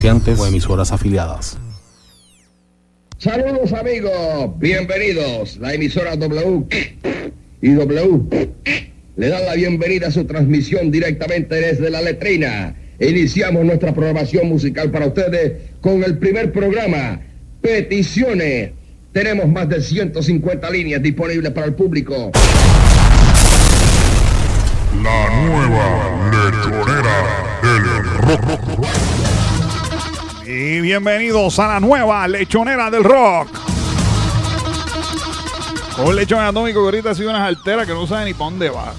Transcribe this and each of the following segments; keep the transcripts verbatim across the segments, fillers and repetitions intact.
o emisoras afiliadas. Saludos amigos, bienvenidos. La emisora W y W le dan la bienvenida a su transmisión directamente desde la letrina. Iniciamos nuestra programación musical para ustedes con el primer programa, Peticiones. Tenemos más de ciento cincuenta líneas disponibles para el público. La nueva lechonera del rock. Y bienvenidos a la nueva lechonera del rock. Un lechón atómico que ahorita ha sido unas alteras que no sabe ni para dónde va.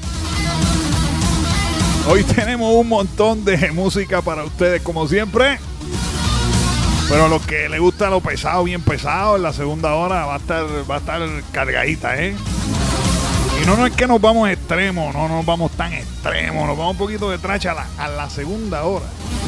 Hoy tenemos un montón de música para ustedes como siempre. Pero a los que les gusta lo pesado, bien pesado, en la segunda hora va a estar, va a estar cargadita, ¿eh? Y no, no es que nos vamos extremos, no nos vamos tan extremos, nos vamos un poquito de tracha a la, a la segunda hora.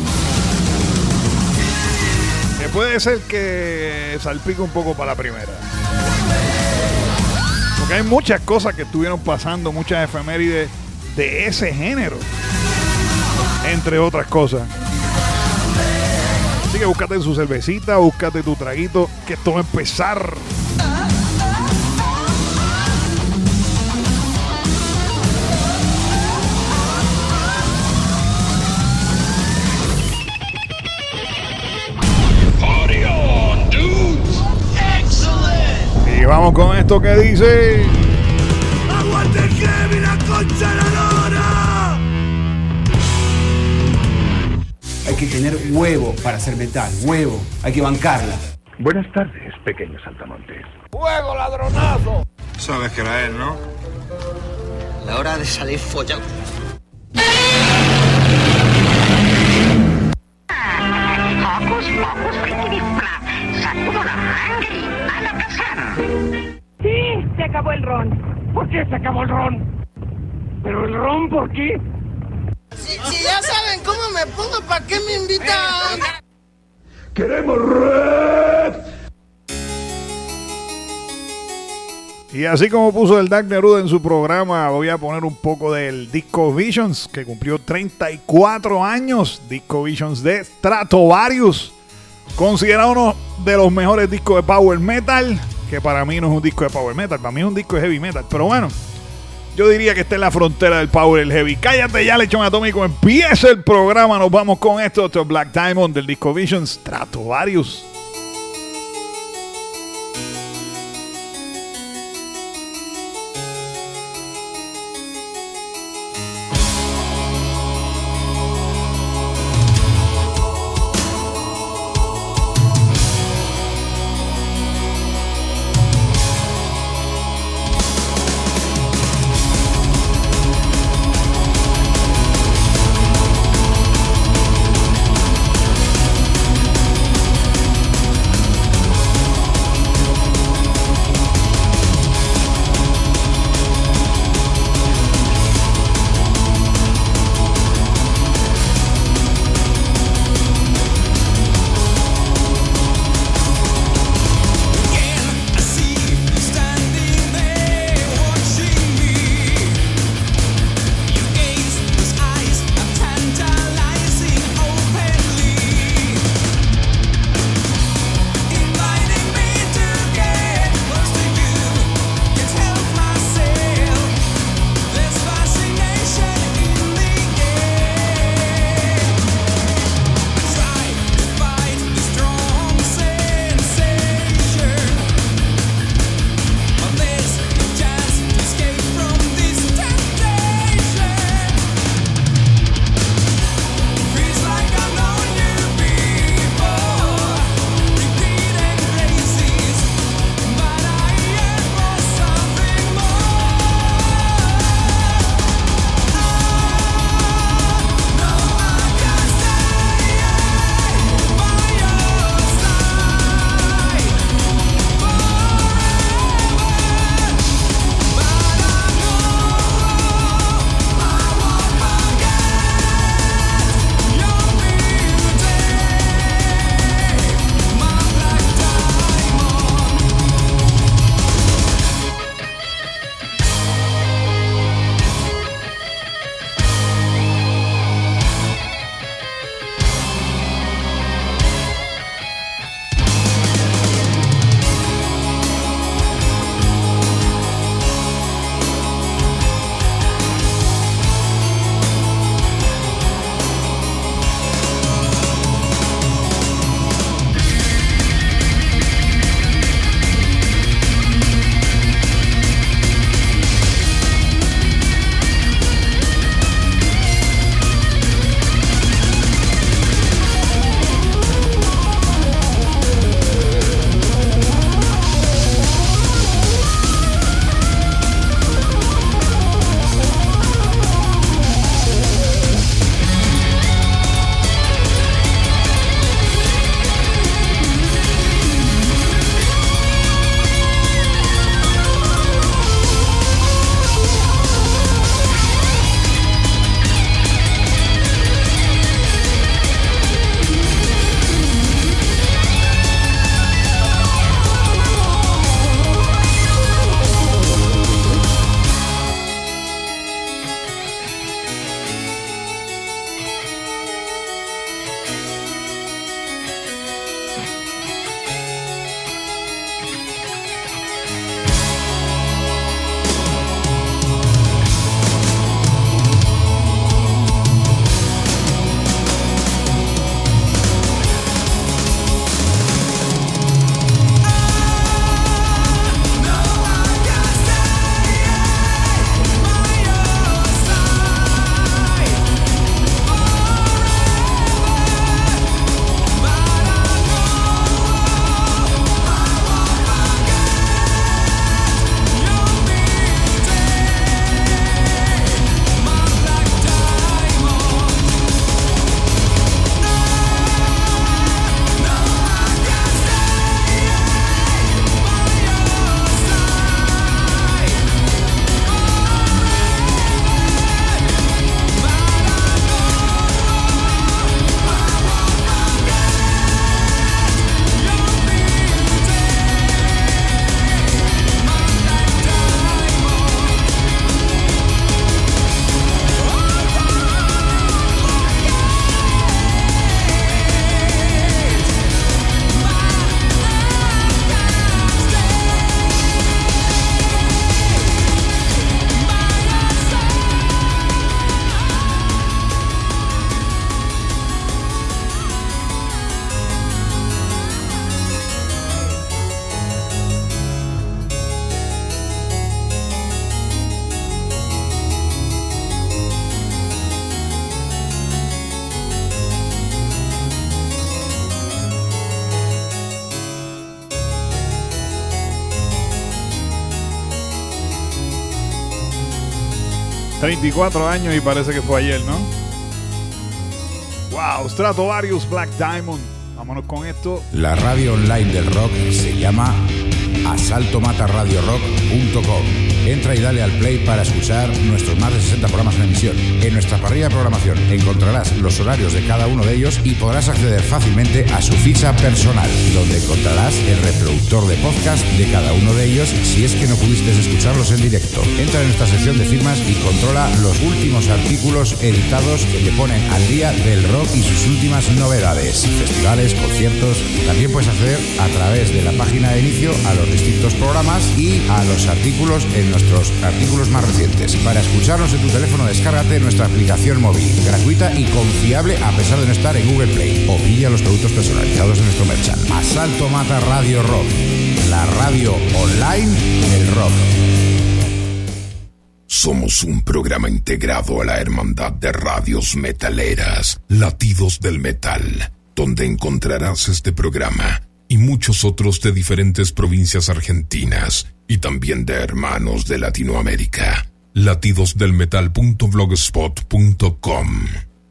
Que puede ser que salpique un poco para la primera. Porque hay muchas cosas que estuvieron pasando, muchas efemérides de ese género. Entre otras cosas. Así que búscate su cervecita, búscate tu traguito, que esto va a empezar. Y vamos con esto que dice: ¡Aguante Heavy, la concha de la lora! Hay que tener huevo para hacer metal, huevo, hay que bancarla. Buenas tardes, pequeños saltamontes. ¡Fuego, ladronazo! Sabes que era él, ¿no? La hora de salir follando. Hocus pocus flippity-flap. Sacudo la sangre a la cazar. Sí, se acabó el ron. ¿Por qué se acabó el ron? ¿Pero el ron por qué? Si, si ya saben cómo me pongo, ¿para qué me invitan? ¡Queremos red! Y así como puso el Dark Neruda en su programa, voy a poner un poco del Disco Visions, que cumplió treinta y cuatro años. Disco Visions de Stratovarius, considerado uno de los mejores discos de power metal, que para mí no es un disco de power metal, para mí es un disco de heavy metal. Pero bueno, yo diría que está en la frontera del power y el heavy. Cállate ya, lechón atómico, empieza el programa. Nos vamos con esto, otro Black Diamond del Disco Visions, Stratovarius. treinta y cuatro años y parece que fue ayer, ¿no? Wow, Stratovarius, Black Diamond. Vámonos con esto. La radio online del rock se llama asalto mata radio rock punto com. Entra y dale al play para escuchar nuestros más de sesenta programas en emisión. En nuestra parrilla de programación encontrarás los horarios de cada uno de ellos y podrás acceder fácilmente a su ficha personal, donde encontrarás el reproductor de podcast de cada uno de ellos si es que no pudiste escucharlos en directo. Entra en nuestra sección de firmas y controla los últimos artículos editados que te ponen al día del rock y sus últimas novedades, festivales, conciertos. También puedes acceder a través de la página de inicio a los distintos programas y a los artículos en nuestros artículos más recientes. Para escucharnos en tu teléfono, descárgate nuestra aplicación móvil, gratuita y confiable a pesar de no estar en Google Play. O pilla los productos personalizados de nuestro merchant. Asalto Mata Radio Rock, la radio online del rock. Somos un programa integrado a la Hermandad de Radios Metaleras, Latidos del Metal, donde encontrarás este programa y muchos otros de diferentes provincias argentinas y también de hermanos de Latinoamérica. latidos del metal punto blogspot punto com.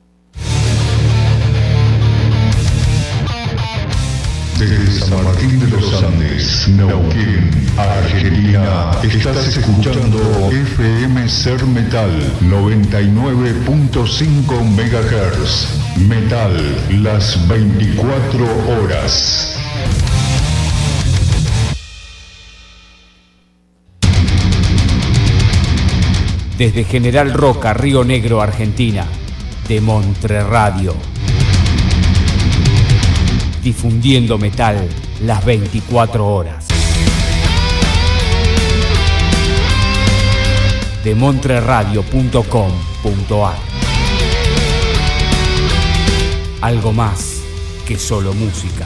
Desde San Martín de los Andes, Neuquén, Argentina, estás escuchando F M Ser Metal noventa y nueve punto cinco megahertz. Metal, las veinticuatro horas. Desde General Roca, Río Negro, Argentina, de Montre Radio. Difundiendo metal las veinticuatro horas. de montre radio punto com punto a r. Algo más que solo música.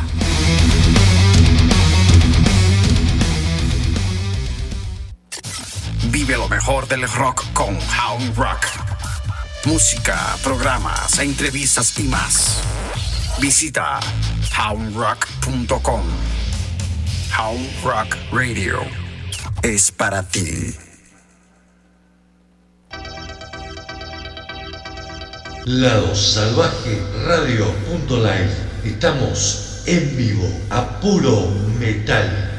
Vive lo mejor del rock con Hound Rock. Música, programas, entrevistas y más. Visita hound rock punto com. Hound Rock Radio es para ti. Lado Salvaje Radio punto live. Estamos en vivo a puro metal.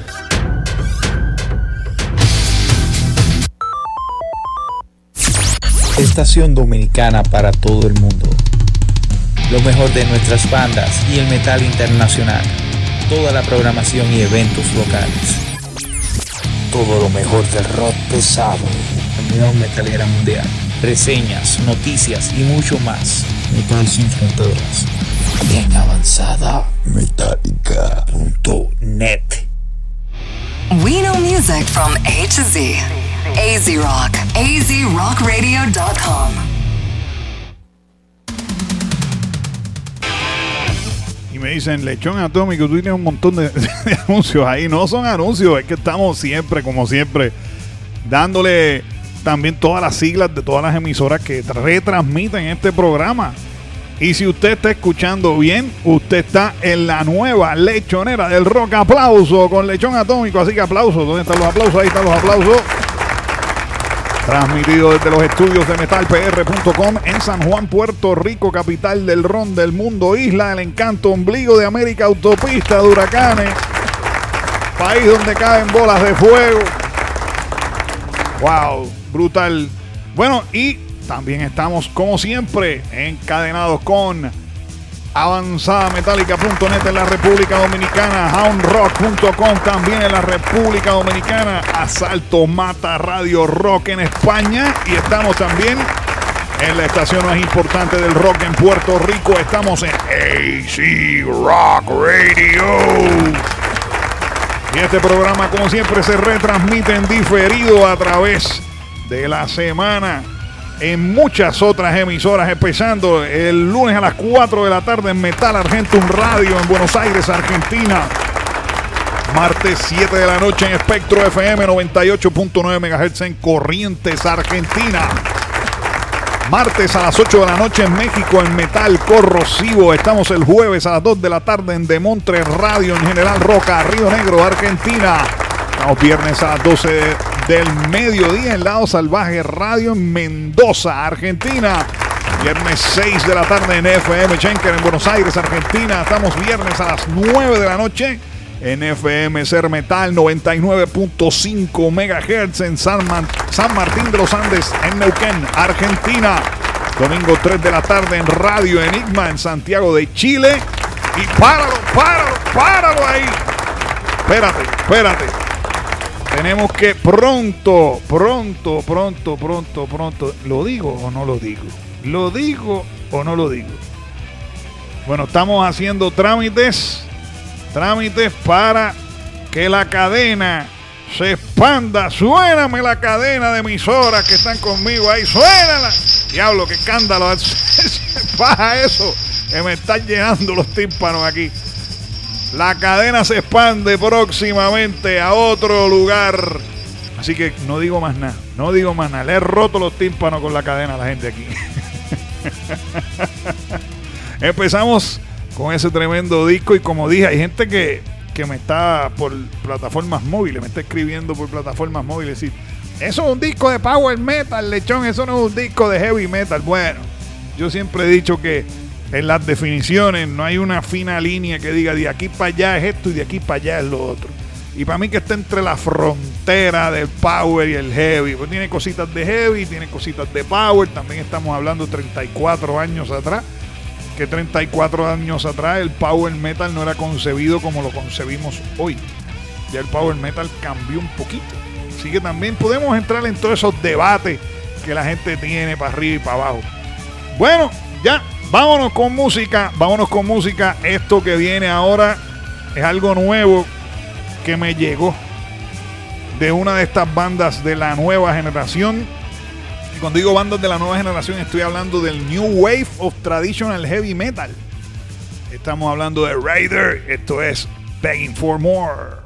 Estación dominicana para todo el mundo. Lo mejor de nuestras bandas y el metal internacional. Toda la programación y eventos locales. Todo lo mejor del rock pesado. Unión Metalera Mundial. Reseñas, noticias y mucho más. Metal sin fronteras. Bien avanzada. Metallica punto net. We know music from A to Z. A Z Rock. A Z rock radio dot com. Y me dicen, Lechón Atómico, tú tienes un montón de, de anuncios ahí. No son anuncios, es que estamos siempre, como siempre, dándole también todas las siglas de todas las emisoras que retransmiten este programa. Y si usted está escuchando bien, usted está en la nueva lechonera del rock. Aplauso con Lechón Atómico. Así que aplausos. ¿Dónde están los aplausos? Ahí están los aplausos. Transmitido desde los estudios de metal p r punto com en San Juan, Puerto Rico, capital del ron del mundo, isla del encanto, ombligo de América, autopista de huracanes, país donde caen bolas de fuego. Wow, brutal. Bueno, y también estamos, como siempre, encadenados con avanzada metálica punto net en la República Dominicana, hound rock punto com también en la República Dominicana, Asalto Mata Radio Rock en España, y estamos también en la estación más importante del rock en Puerto Rico. Estamos en A Z Rock Radio. Y este programa, como siempre, se retransmite en diferido a través de la semana en muchas otras emisoras, empezando el lunes a las cuatro de la tarde en Metal Argentum Radio en Buenos Aires, Argentina. Martes siete de la noche en Espectro F M noventa y ocho punto nueve megahertz en Corrientes, Argentina. Martes a las ocho de la noche en México en Metal Corrosivo. Estamos el jueves a las dos de la tarde en De Montre Radio en General Roca, Río Negro, Argentina. Estamos viernes a las doce del mediodía en Lado Salvaje Radio en Mendoza, Argentina. Viernes seis de la tarde en F M Schenker en Buenos Aires, Argentina. Estamos viernes a las nueve de la noche en F M Ser Metal noventa y nueve punto cinco megahertz en San, Man- San Martín de los Andes en Neuquén, Argentina. Domingo tres de la tarde en Radio Enigma en Santiago de Chile. Y páralo, páralo, páralo ahí. Espérate, espérate. Tenemos que pronto, pronto, pronto, pronto, pronto. ¿Lo digo o no lo digo? ¿Lo digo o no lo digo? Bueno, estamos haciendo trámites, trámites para que la cadena se expanda. Suéname la cadena de emisoras que están conmigo ahí. Suénala. Diablo, qué escándalo. Baja eso, que me están llenando los tímpanos aquí. La cadena se expande próximamente a otro lugar. Así que no digo más nada. No digo más nada. Le he roto los tímpanos con la cadena a la gente aquí. Empezamos con ese tremendo disco. Y como dije, hay gente que, que me está por plataformas móviles. Me está escribiendo por plataformas móviles. Y eso es un disco de power metal, lechón. Eso no es un disco de heavy metal. Bueno, yo siempre he dicho que en las definiciones no hay una fina línea que diga de aquí para allá es esto y de aquí para allá es lo otro. Y para mí que está entre la frontera del power y el heavy. Pues tiene cositas de heavy, tiene cositas de power. También estamos hablando treinta y cuatro años atrás. Que treinta y cuatro años atrás el power metal no era concebido como lo concebimos hoy. Ya el power metal cambió un poquito. Así que también podemos entrar en todos esos debates que la gente tiene para arriba y para abajo. Bueno, ya, vámonos con música. Vámonos con música. Esto que viene ahora es algo nuevo que me llegó de una de estas bandas de la nueva generación. Y cuando digo bandas de la nueva generación, estoy hablando del New Wave of Traditional Heavy Metal. Estamos hablando de Raider. Esto es Begging for More.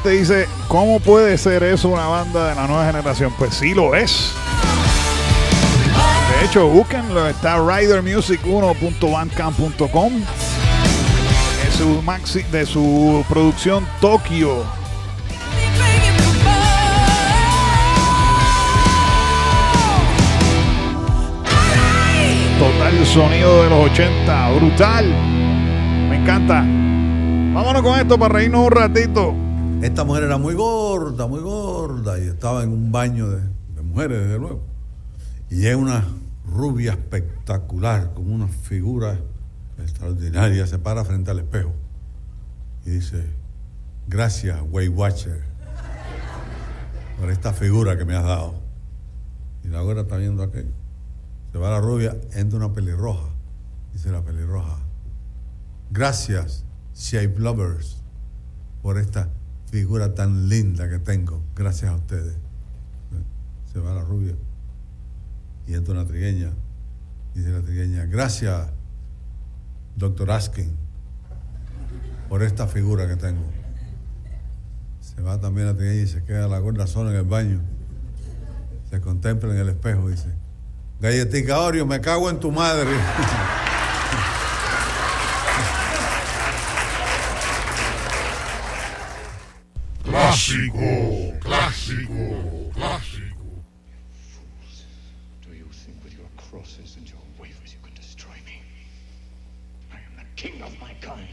gente dice, ¿cómo puede ser eso una banda de la nueva generación? Pues sí lo es. De hecho, búsquenlo, está rider music uno punto bandcamp punto com. Es su maxi, de su producción Tokio. Total sonido de los ochenta, brutal. Me encanta. Vámonos con esto para reírnos un ratito. Esta mujer era muy gorda, muy gorda, y estaba en un baño de, de mujeres, desde luego. Y es una rubia espectacular, con una figura extraordinaria, se para frente al espejo y dice, gracias, Weight Watcher, por esta figura que me has dado. Y la güera está viendo aquello. Se va la rubia, entra una pelirroja. Dice la pelirroja, gracias, Shape Lovers, por esta figura tan linda que tengo. Gracias a ustedes. Se va la rubia y entra una trigueña. Dice la trigueña, gracias, doctor Askin, por esta figura que tengo. Se va también la trigueña y se queda la gorda sola en el baño. Se contempla en el espejo y dice, galletica Oreo, me cago en tu madre. Clásico, clásico, clásico. Do you think with your crosses and your wafers you can destroy me? I am the king of my kind.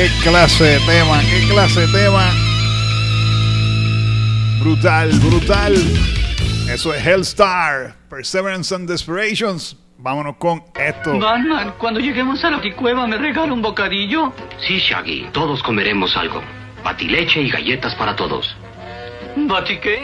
Qué clase de tema, qué clase de tema. Brutal, brutal. Eso es Hellstar, Perseverance and Desperations. Vámonos con esto. Batman, cuando lleguemos a la Baticueva, ¿me regala un bocadillo? Sí, Shaggy, todos comeremos algo. Batileche y galletas para todos. ¿Bati qué?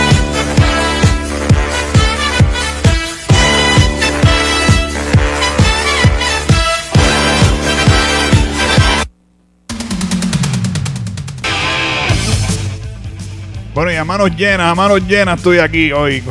Bueno, y a manos llenas, a manos llenas estoy aquí hoy.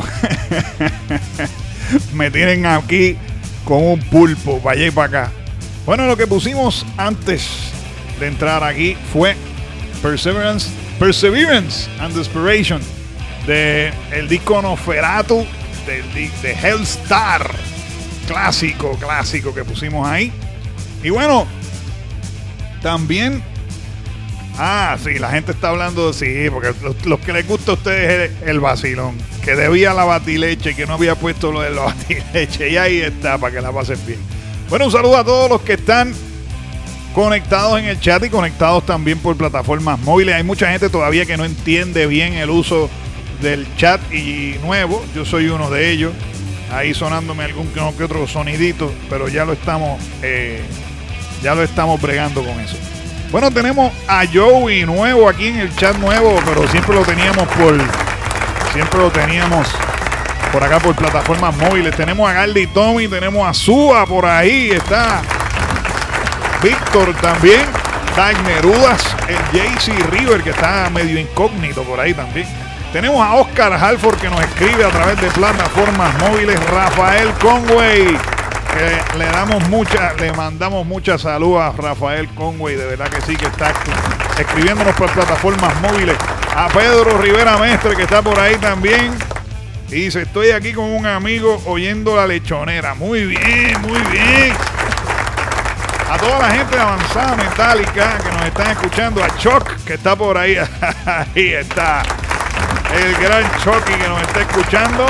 Me tienen aquí con un pulpo para allá y para acá. Bueno, lo que pusimos antes de entrar aquí fue Perseverance, Perseverance and Desperation de el disco Nosferatu de, de, de Hellstar. Clásico, clásico que pusimos ahí. Y bueno, también... Ah, sí, la gente está hablando, sí, porque los, los que les gusta a ustedes es el, el vacilón, que debía la batileche, que no había puesto lo de la batileche, y ahí está, para que la pasen bien. Bueno, un saludo a todos los que están conectados en el chat y conectados también por plataformas móviles. Hay mucha gente todavía que no entiende bien el uso del chat y nuevo, yo soy uno de ellos, ahí sonándome algún que otro sonidito, pero ya lo estamos, eh, ya lo estamos bregando con eso. Bueno, tenemos a Joey nuevo aquí en el chat nuevo, pero siempre lo teníamos por siempre lo teníamos por acá por plataformas móviles. Tenemos a Gardy Tommy, tenemos a Suba por ahí, está Víctor también, Dag Nerudas, el J C River que está medio incógnito por ahí también. Tenemos a Oscar Halford que nos escribe a través de plataformas móviles, Rafael Conway. Que le damos mucha, le mandamos muchas saludos a Rafael Conway, de verdad que sí, que está escribiéndonos por plataformas móviles. A Pedro Rivera Mestre, que está por ahí también. Y dice, estoy aquí con un amigo oyendo La Lechonera. Muy bien, muy bien. A toda la gente de Avanzada Metálica que nos están escuchando. A Chuck, que está por ahí. Ahí está. El gran Chucky que nos está escuchando.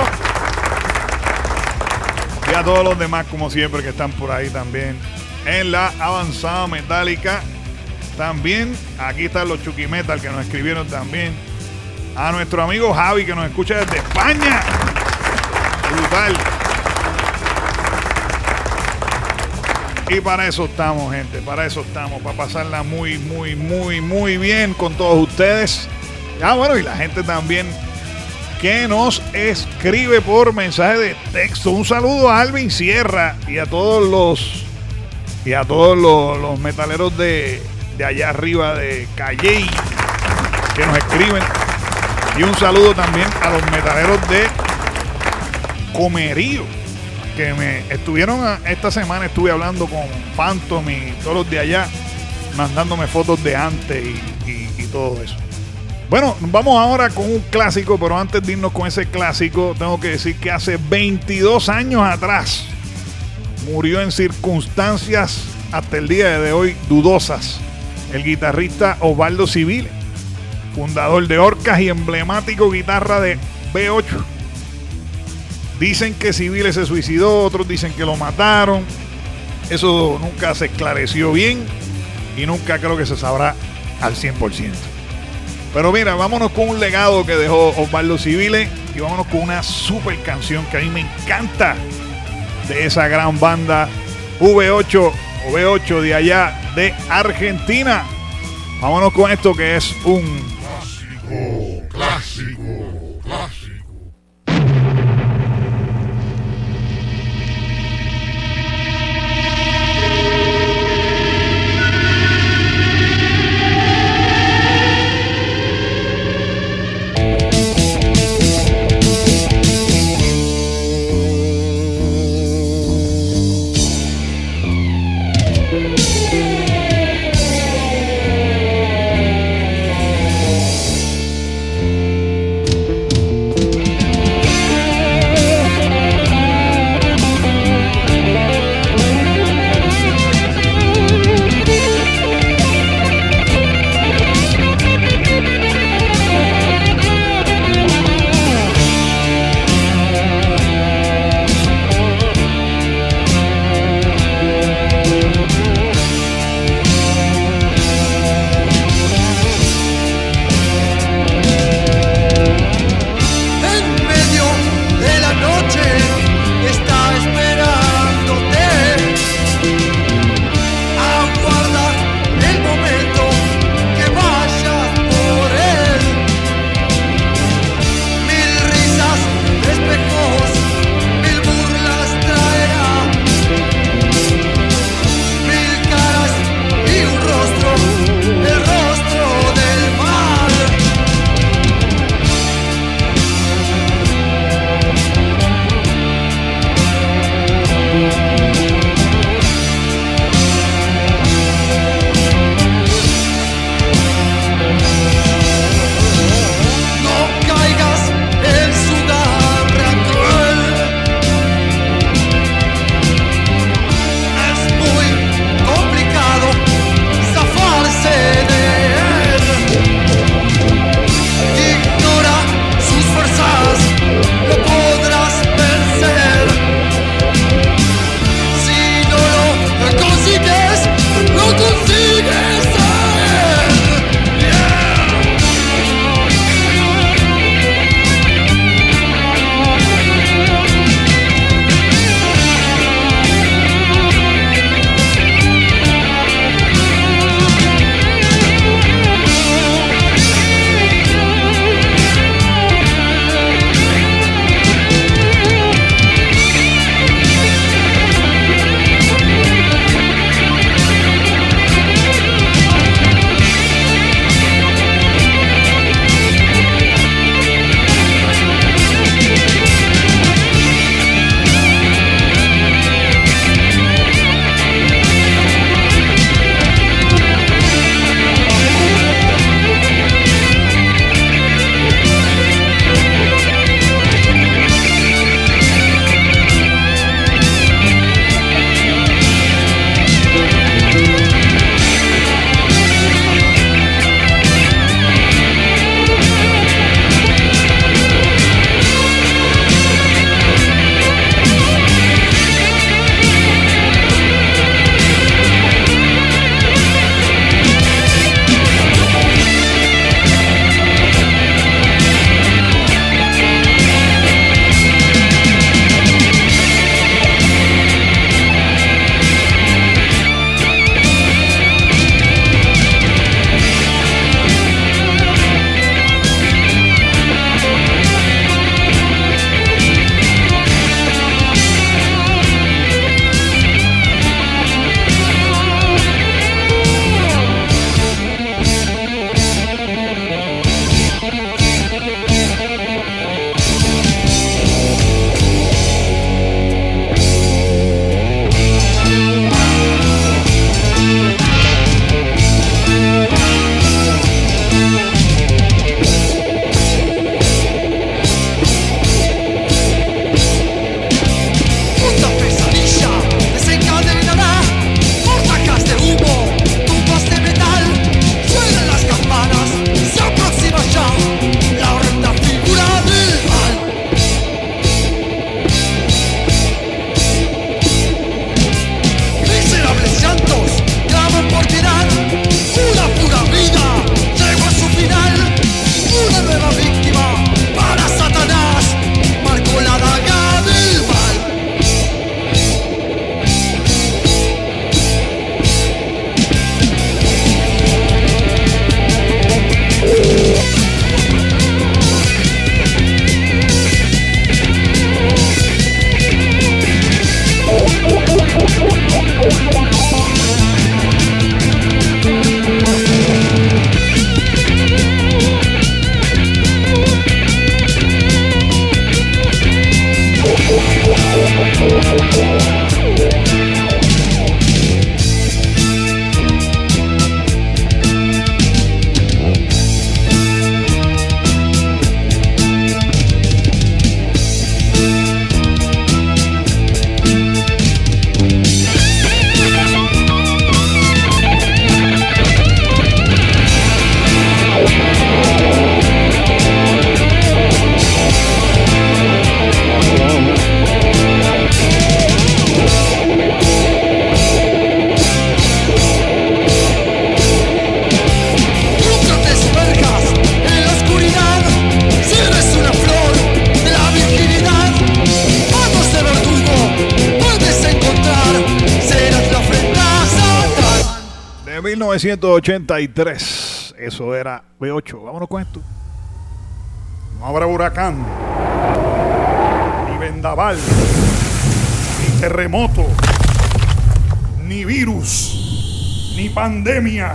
Y a todos los demás, como siempre, que están por ahí también en la Avanzada Metálica. También, aquí están los Chucky Metal que nos escribieron también. A nuestro amigo Javi, que nos escucha desde España. Brutal. Y para eso estamos, gente. Para eso estamos. Para pasarla muy, muy, muy, muy bien con todos ustedes. Ah, bueno, y la gente también que nos escribe por mensaje de texto. Un saludo a Alvin Sierra y a todos los y a todos los, los metaleros de, de allá arriba de Calley que nos escriben. Y un saludo también a los metaleros de Comerío que me estuvieron a, esta semana estuve hablando con Phantom y todos los de allá, mandándome fotos de antes y, y, y todo eso. Bueno, vamos ahora con un clásico, pero antes de irnos con ese clásico, tengo que decir que hace veintidós años atrás murió en circunstancias hasta el día de hoy dudosas el guitarrista Osvaldo Civile, fundador de Orcas y emblemático guitarra de B ocho. Dicen que Civile se suicidó, otros dicen que lo mataron. Eso nunca se esclareció bien y nunca creo que se sabrá al cien por ciento. Pero mira, vámonos con un legado que dejó Osvaldo Civile y vámonos con una super canción que a mí me encanta de esa gran banda V ocho o B ocho de allá de Argentina. Vámonos con esto que es un clásico, clásico, clásico. mil novecientos ochenta y tres, eso era B ocho. Vámonos con esto. No habrá huracán, ni vendaval, ni terremoto, ni virus, ni pandemia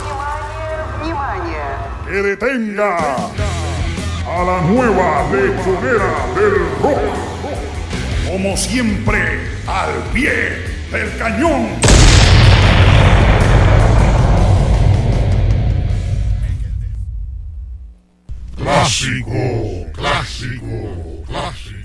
que detenga a la nueva lechonera del rock. Como siempre, al pie del cañón. Clásico, clásico, clásico.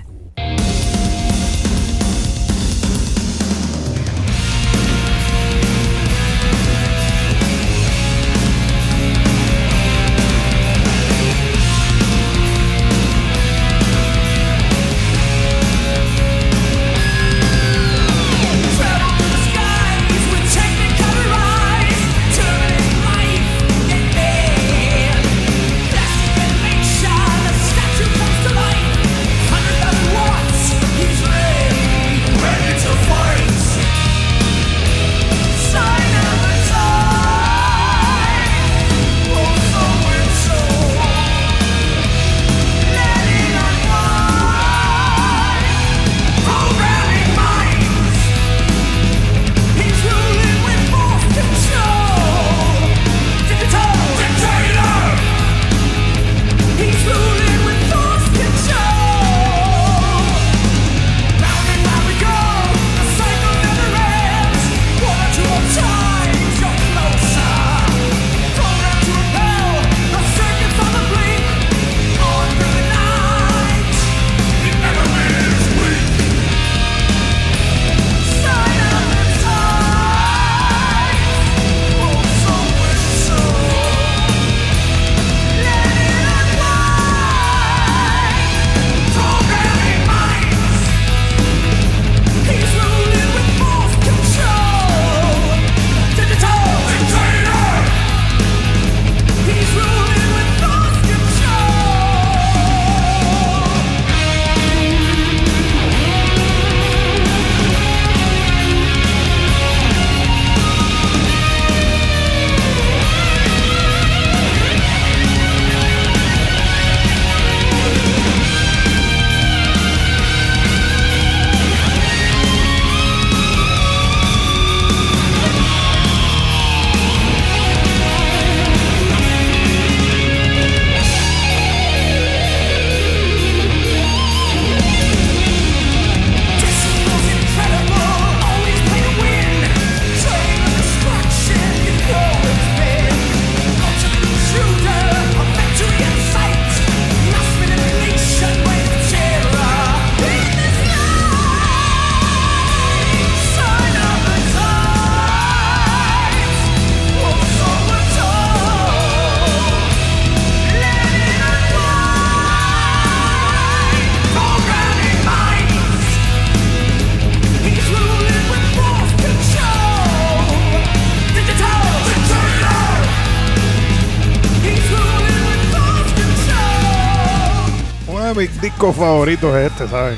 Mis discos favoritos es este, ¿saben?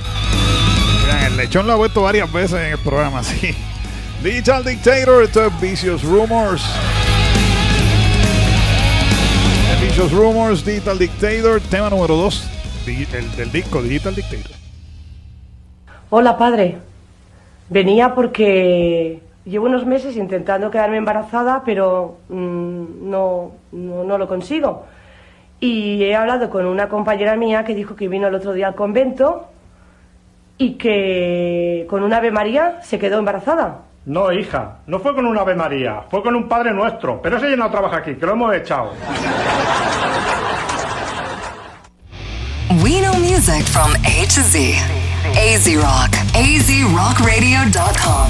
Miren, el lechón lo ha puesto varias veces en el programa, sí. Digital Dictator, esto es Vicious Rumors. Vicious Rumors, Digital Dictator, tema número dos el del disco Digital Dictator. Hola, padre. Venía porque llevo unos meses intentando quedarme embarazada, pero mmm, no, no, no lo consigo. Y he hablado con una compañera mía que dijo que vino el otro día al convento y que con un Ave María se quedó embarazada. No, hija, no fue con un Ave María, fue con un Padre Nuestro, pero ese ya no trabaja aquí, que lo hemos echado. We know music from A to Z. A Z Rock. A Z Rock Radio dot com.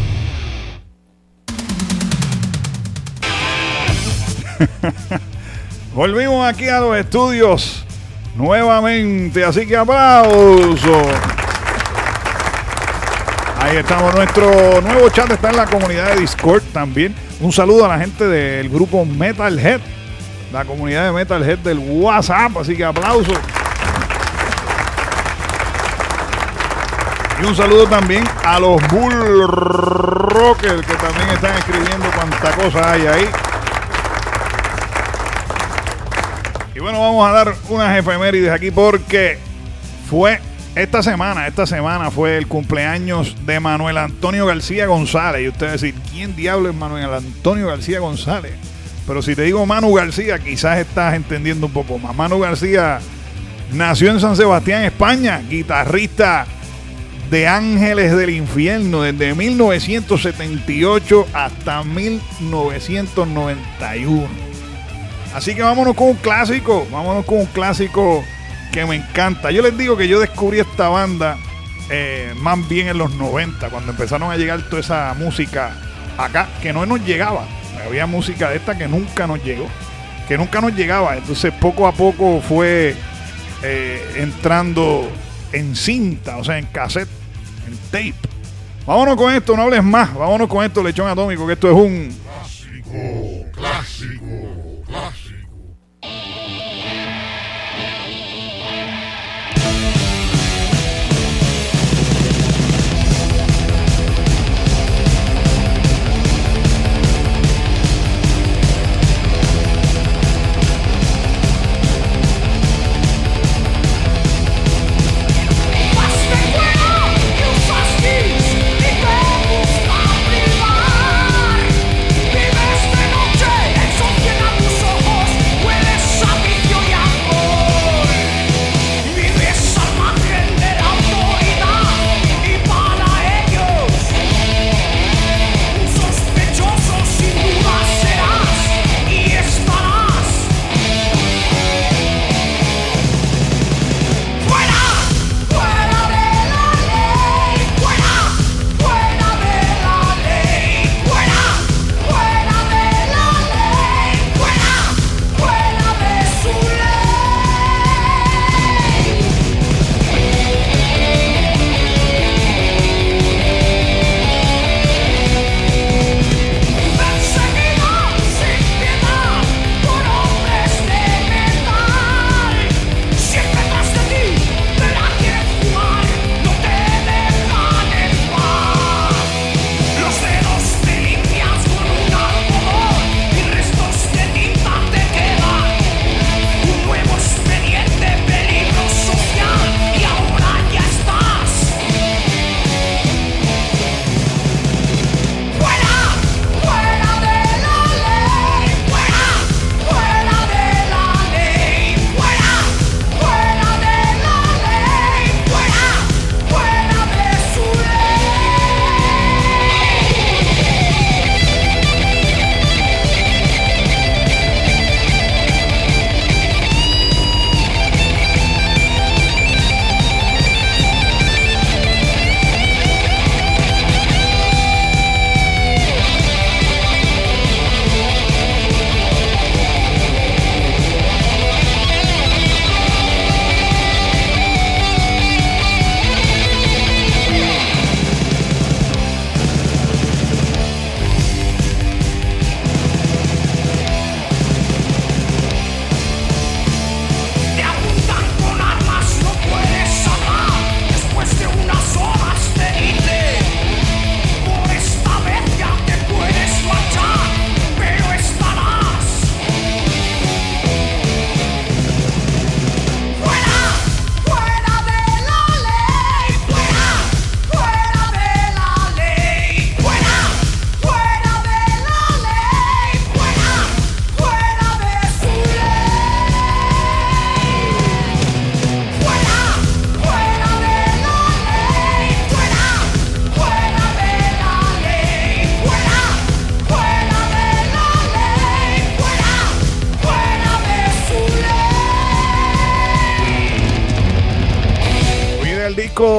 Volvimos aquí a los estudios nuevamente, así que aplauso. Ahí estamos, nuestro nuevo chat está en la comunidad de Discord también. Un saludo a la gente del grupo Metalhead, la comunidad de Metalhead del WhatsApp, así que aplauso. Y un saludo también a los Bull Rockers que también están escribiendo cuánta cosa hay ahí. Y bueno, vamos a dar unas efemérides aquí porque fue esta semana, esta semana fue el cumpleaños de Manuel Antonio García González. Y ustedes decir, ¿quién diablo es Manuel Antonio García González? Pero si te digo Manu García, quizás estás entendiendo un poco más. Manu García nació en San Sebastián, España, guitarrista de Ángeles del Infierno desde mil novecientos setenta y ocho hasta mil novecientos noventa y uno. Así que vámonos con un clásico, vámonos con un clásico que me encanta. Yo les digo que yo descubrí esta banda eh, más bien en los noventa, cuando empezaron a llegar toda esa música acá, que no nos llegaba. Había música de esta que nunca nos llegó, que nunca nos llegaba. Entonces poco a poco fue eh, entrando en cinta, o sea, en cassette, en tape. Vámonos con esto, no hables más. Vámonos con esto, Lechón Atómico, que esto es un clásico, clásico, clásico. Fascist, y vamos a privar.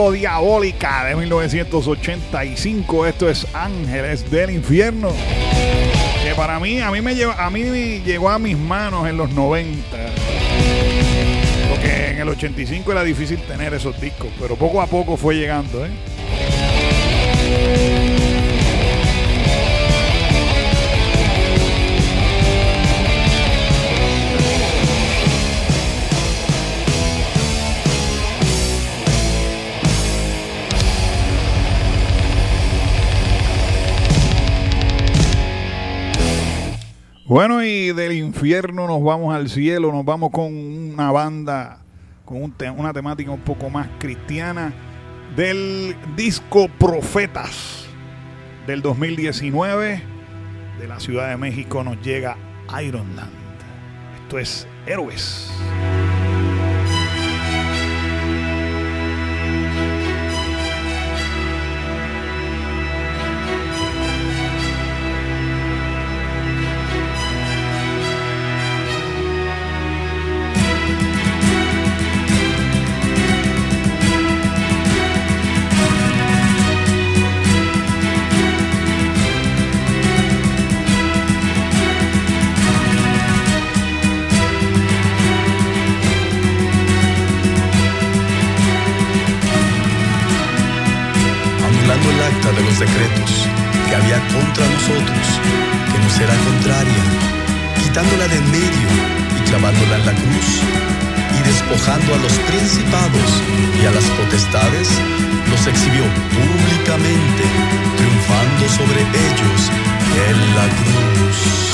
Disco Diabólica de mil novecientos ochenta y cinco. Esto es Ángeles del Infierno, que para mí, a mí me lleva, a mí me llegó a mis manos en los noventa, porque en el ochenta y cinco era difícil tener esos discos, pero poco a poco fue llegando, ¿eh? Bueno, y del infierno nos vamos al cielo, nos vamos con una banda con un te- una temática un poco más cristiana, del disco Profetas del dos mil diecinueve. De la Ciudad de México nos llega Ironland. Esto es Héroes. De los decretos que había contra nosotros, que nos era contraria, quitándola de en medio y clavándola en la cruz, y despojando a los principados y a las potestades, los exhibió públicamente, triunfando sobre ellos en la cruz.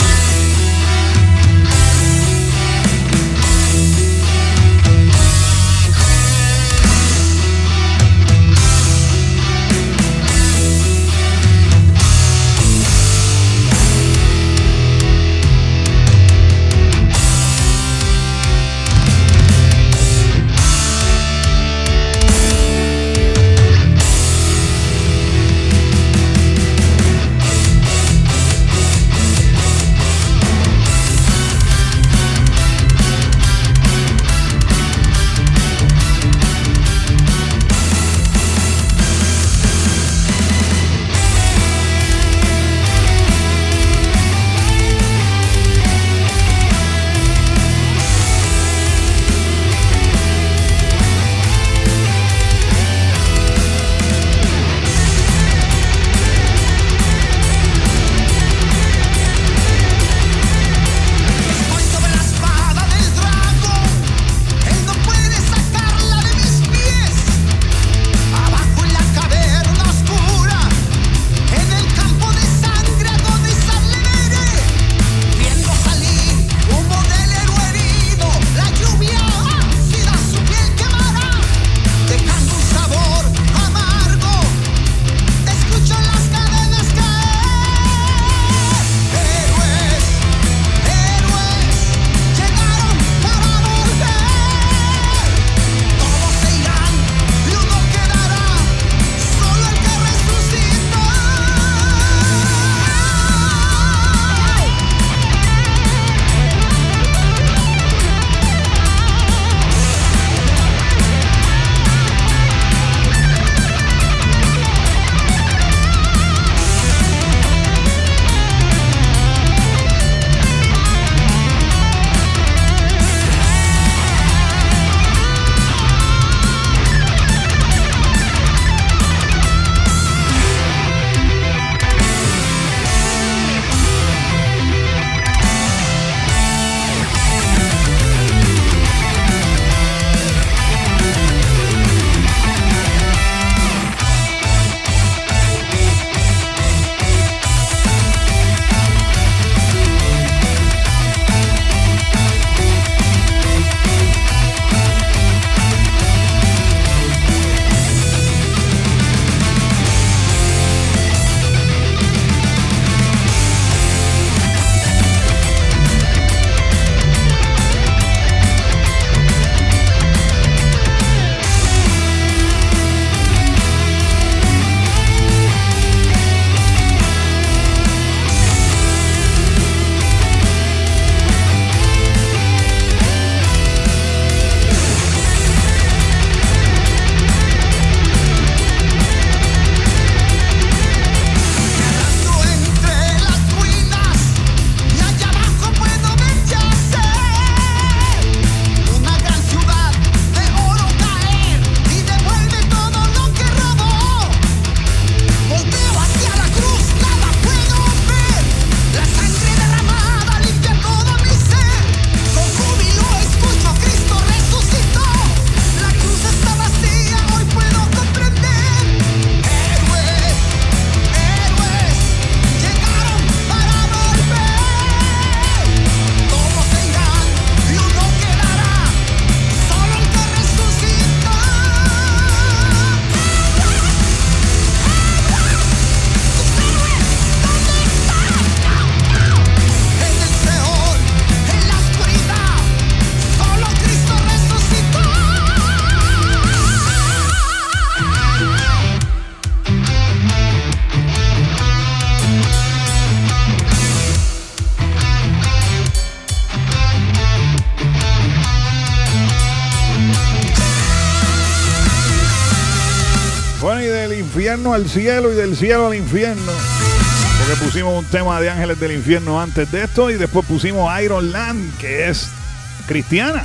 infierno al cielo y del cielo al infierno. Porque pusimos un tema de Ángeles del Infierno antes de esto y después pusimos Iron Land, que es cristiana.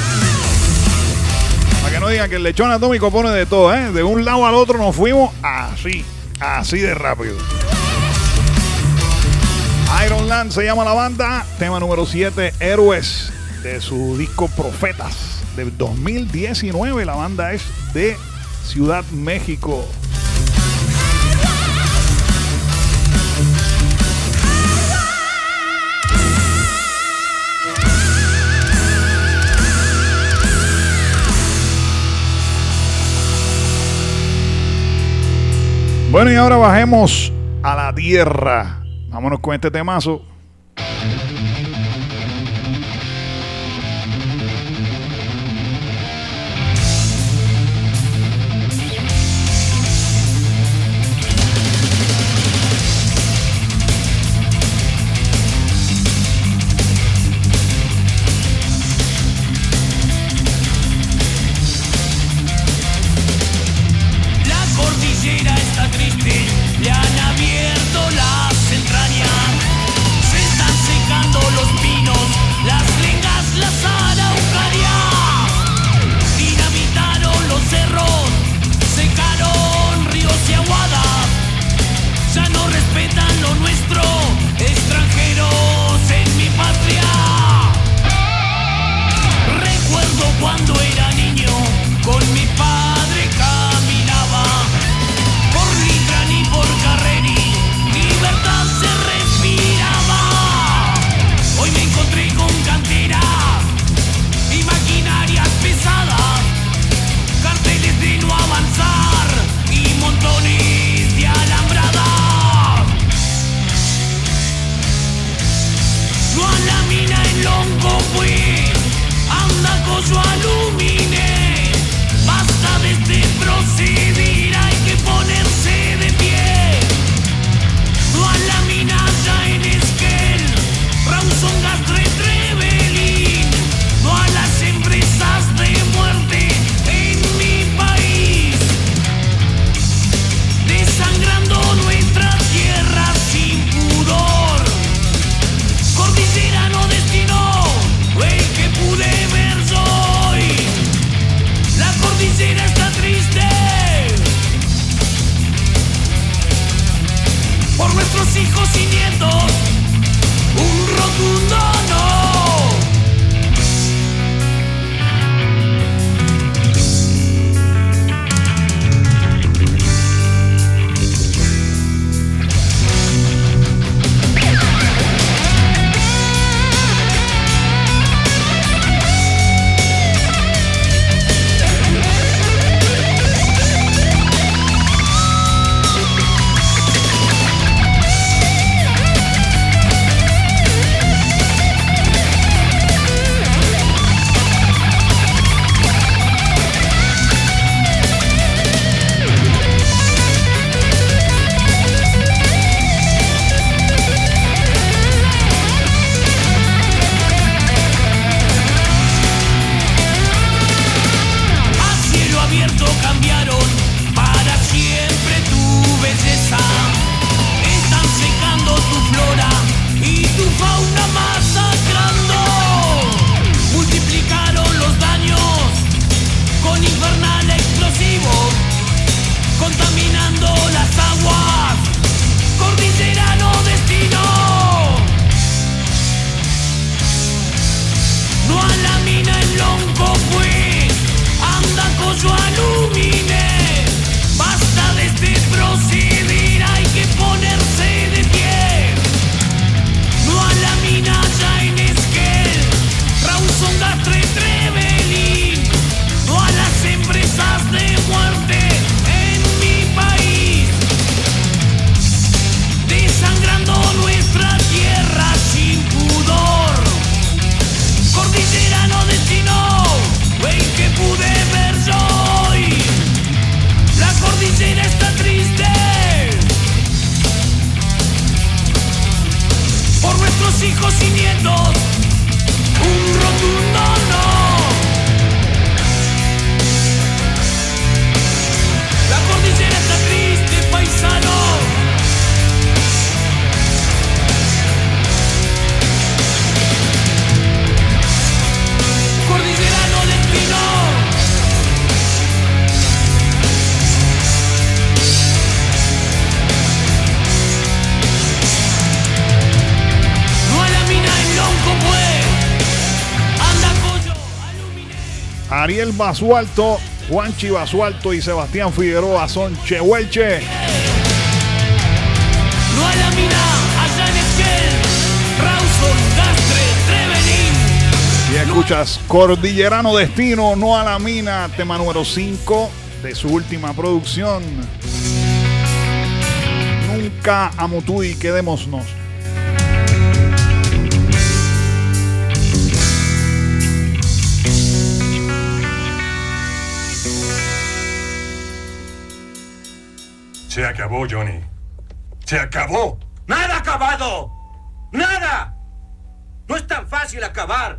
Para que no digan que el lechón atómico pone de todo, ¿eh? De un lado al otro nos fuimos así, así de rápido. Iron Land se llama la banda, tema número siete, Héroes, de su disco Profetas, del dos mil diecinueve. La banda es de Ciudad México. Bueno, y ahora bajemos a la tierra. Vámonos con este temazo. Le han abierto las entrañas. La cordillera está triste Ariel Basualto, Juanchi Basualto y Sebastián Figueroa son Chehuelche. No a la mina, allá en Esquel, Rawson, Gastre, Trevelin. Y escuchas Cordillerano Destino, No a la Mina, tema número cinco de su última producción. Nunca a Mutuy, quedémonos. Se acabó, Johnny. Se acabó. ¡Nada acabado! ¡Nada! No es tan fácil acabar.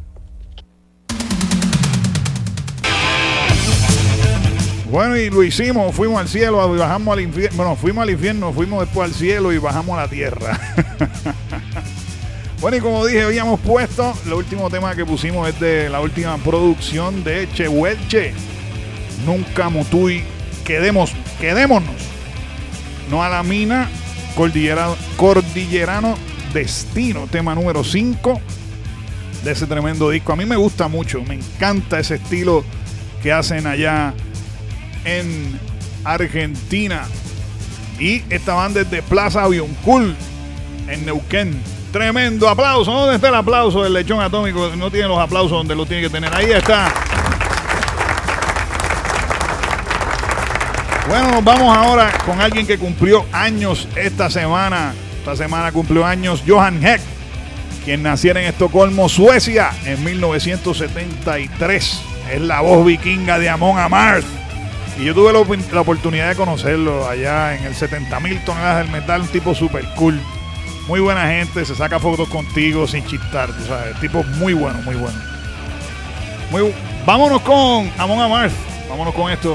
Bueno, y lo hicimos, fuimos al cielo y bajamos al infierno. Bueno, fuimos al infierno, fuimos después al cielo y bajamos a la tierra. Bueno, y como dije, habíamos puesto, el último tema que pusimos es de la última producción de Chehuelche. Nunca Mutuy, quedemos, quedémonos. No a la Mina, Cordillerano, Cordillerano Destino, tema número cinco de ese tremendo disco. A mí me gusta mucho, me encanta ese estilo que hacen allá en Argentina. Y esta banda es de Plaza Avioncul en Neuquén. Tremendo aplauso. ¿Dónde está el aplauso del Lechón Atómico? No tiene los aplausos donde lo tiene que tener. Ahí está. Bueno, nos vamos ahora con alguien que cumplió años esta semana. Esta semana cumplió años Johan Heck, quien naciera en Estocolmo, Suecia, en mil novecientos setenta y tres. Es la voz vikinga de Amon Amarth. Y yo tuve la, la oportunidad de conocerlo allá en el setenta mil toneladas del metal. Un tipo super cool. Muy buena gente, se saca fotos contigo sin chistar, tú sabes. Tipo muy bueno, muy bueno. Muy, vámonos con Amon Amarth. Vámonos con esto.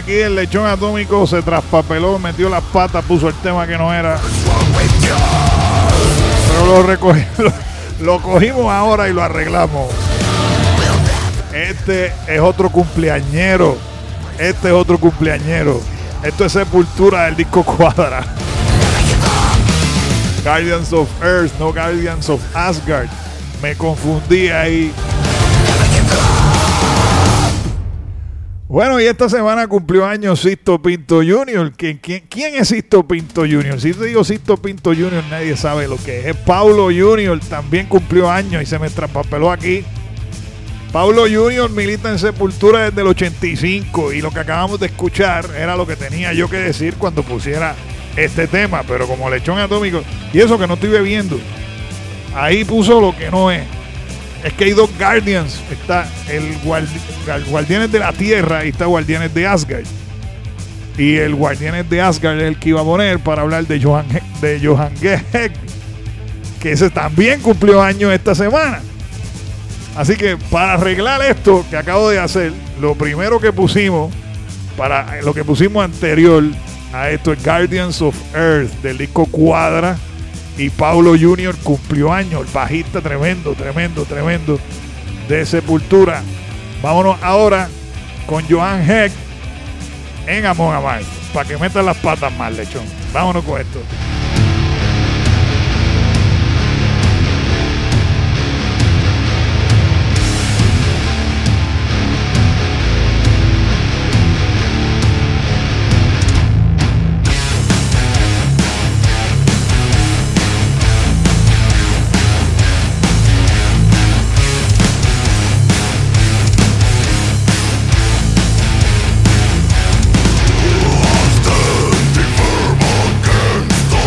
aquí el lechón atómico se traspapeló, metió las patas, puso el tema que no era. Pero lo recogí, lo, lo cogimos ahora y lo arreglamos. Este es otro cumpleañero. Este es otro cumpleañero. Esto es Sepultura del disco Cuadra. Guardians of Earth, no Guardians of Asgard. Me confundí ahí. Bueno, y esta semana cumplió años Sisto Pinto junior ¿Quién, quién, quién es Sisto Pinto junior? Si te digo Sisto Pinto junior, nadie sabe lo que es. Es Paulo junior También cumplió años y se me traspapeló aquí. Paulo junior milita en Sepultura desde el ochenta y cinco y lo que acabamos de escuchar era lo que tenía yo que decir cuando pusiera este tema, pero como lechón atómico, y eso que no estoy bebiendo, ahí puso lo que no es. Es que hay dos Guardians, está el, guardi el Guardianes de la Tierra y está Guardianes de Asgard. Y el Guardianes de Asgard es el que iba a poner para hablar de Johan, de Johan Geck, que ese también cumplió años esta semana. Así que para arreglar esto que acabo de hacer, lo primero que pusimos, para lo que pusimos anterior a esto es Guardians of Earth del disco Cuadra. Y Paulo junior cumplió años, el bajista tremendo, tremendo, tremendo de Sepultura. Vámonos ahora con Johan Geck en Amon Amarth, para que metan las patas más, lechón. Vámonos con esto. Stand firm against the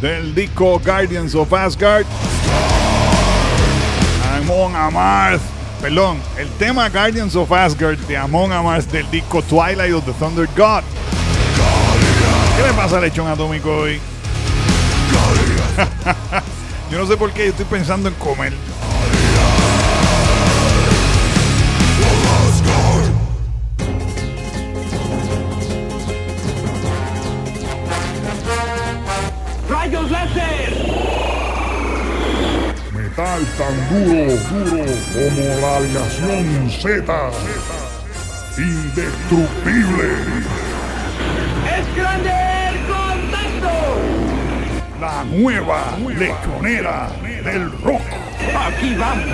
del disco Guardians of Asgard. Amon Amarth, perdón, el tema Guardians of Asgard de Amon Amarth del disco Twilight of the Thunder God. ¿Qué le pasa al lechón atómico hoy? Yo no sé por qué, yo estoy pensando en comer. ¡Rayos láser! Metal tan duro, duro como la aleación Z. Indestructible. ¡Es grande el contacto! La nueva legionera del rock. ¡Aquí vamos!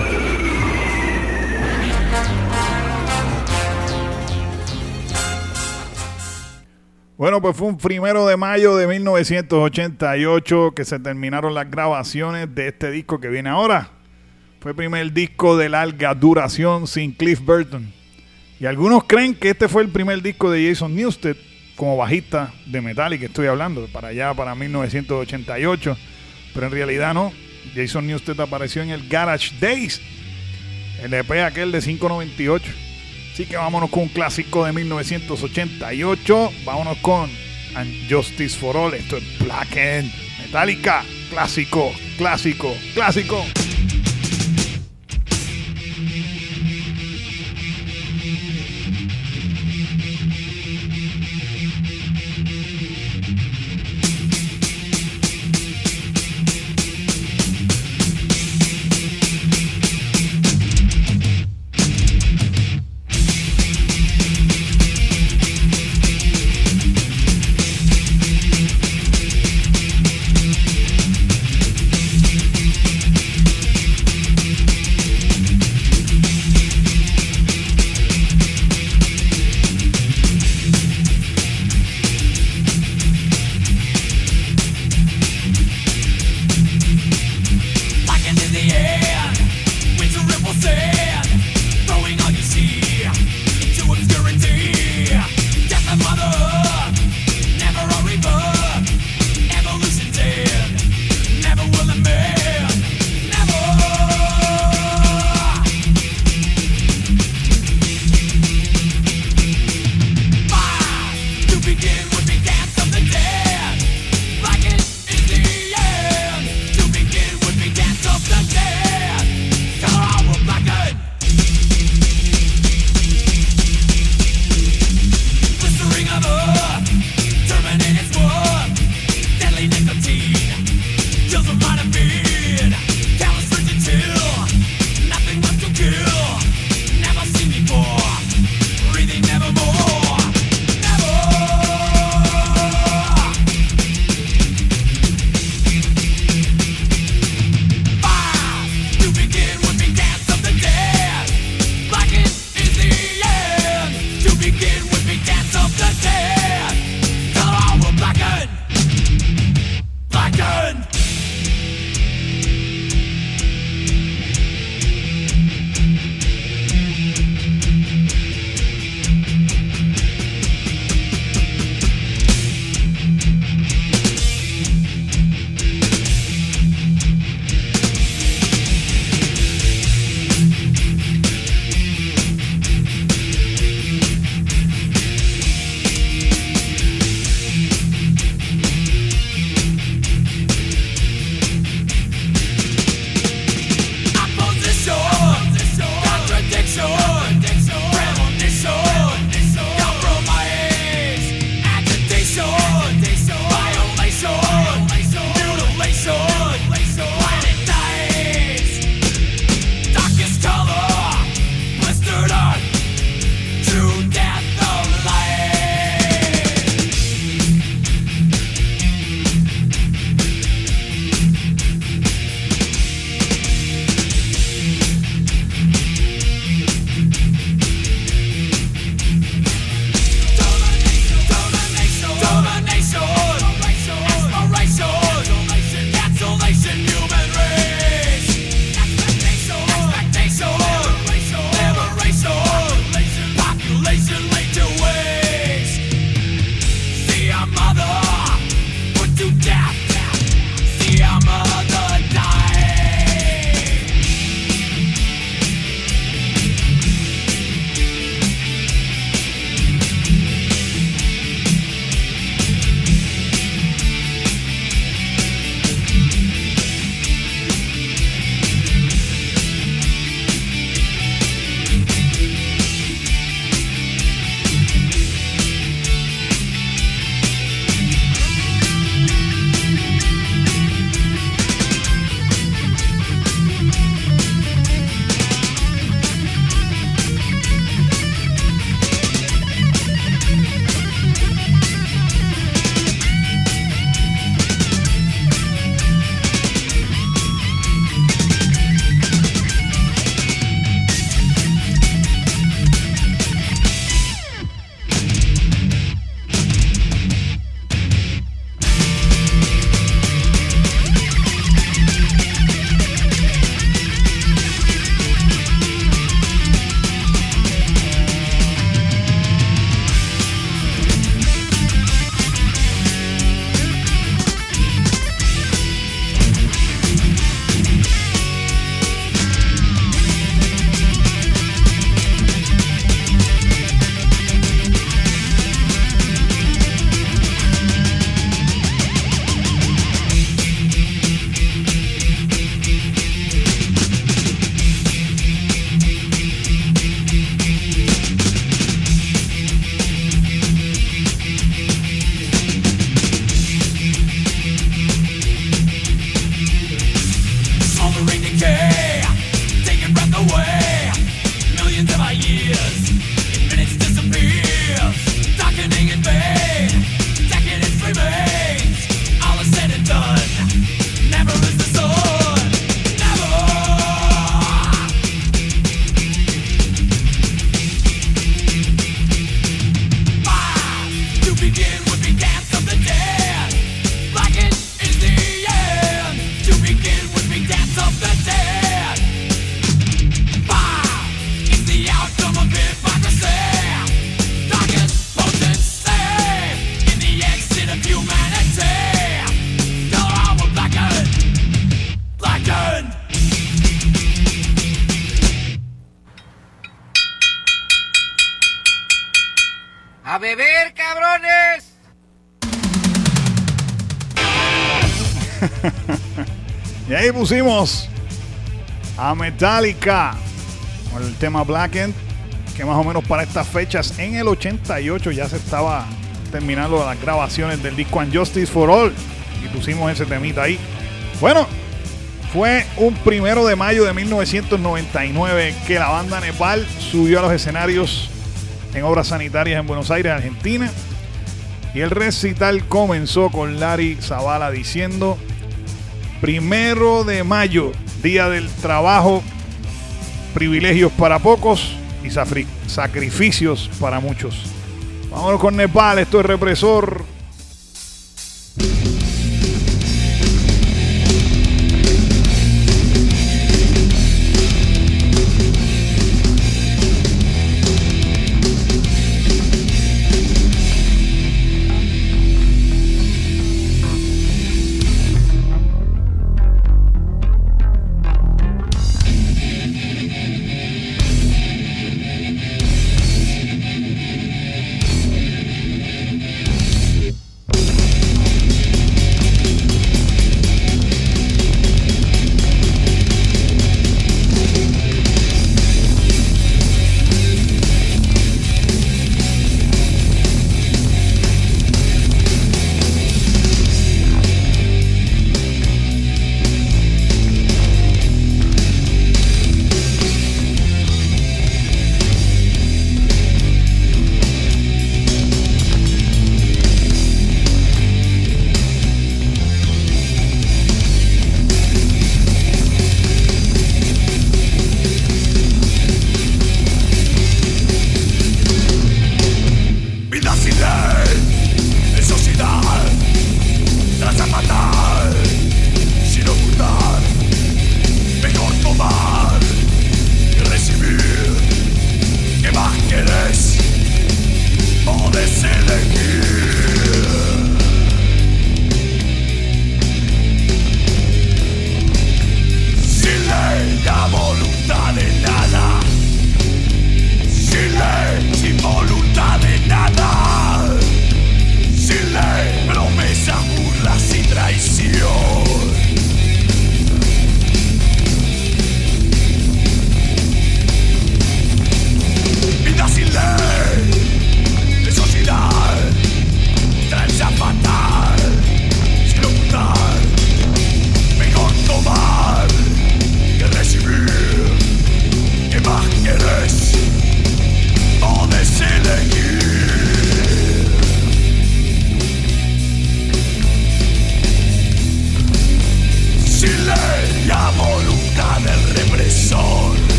Bueno, pues fue un primero de mayo de mil novecientos ochenta y ocho que se terminaron las grabaciones de este disco que viene ahora. Fue el primer disco de larga duración sin Cliff Burton. Y algunos creen que este fue el primer disco de Jason Newsted como bajista de Metallica, estoy hablando, para allá, para mil novecientos ochenta y ocho. Pero en realidad no. Jason Newsted apareció en el Garage Days, el E P aquel de cinco noventa y ocho. Así que vámonos con un clásico de mil novecientos ochenta y ocho. Vámonos con And Justice for All. Esto es Blackened. Metallica. Clásico, clásico, clásico. ¡A beber, cabrones! Y ahí pusimos a Metallica con el tema Blackened, que más o menos para estas fechas en el ochenta y ocho ya se estaba terminando las grabaciones del disco And Justice for All, y pusimos ese temita ahí. Bueno, fue un primero de mayo de mil novecientos noventa y nueve que la banda Nepal subió a los escenarios en obras sanitarias en Buenos Aires, Argentina, y el recital comenzó con Larry Zavala diciendo: primero de mayo, día del trabajo, privilegios para pocos y sacrificios para muchos. Vámonos con Nepal, esto es Represor.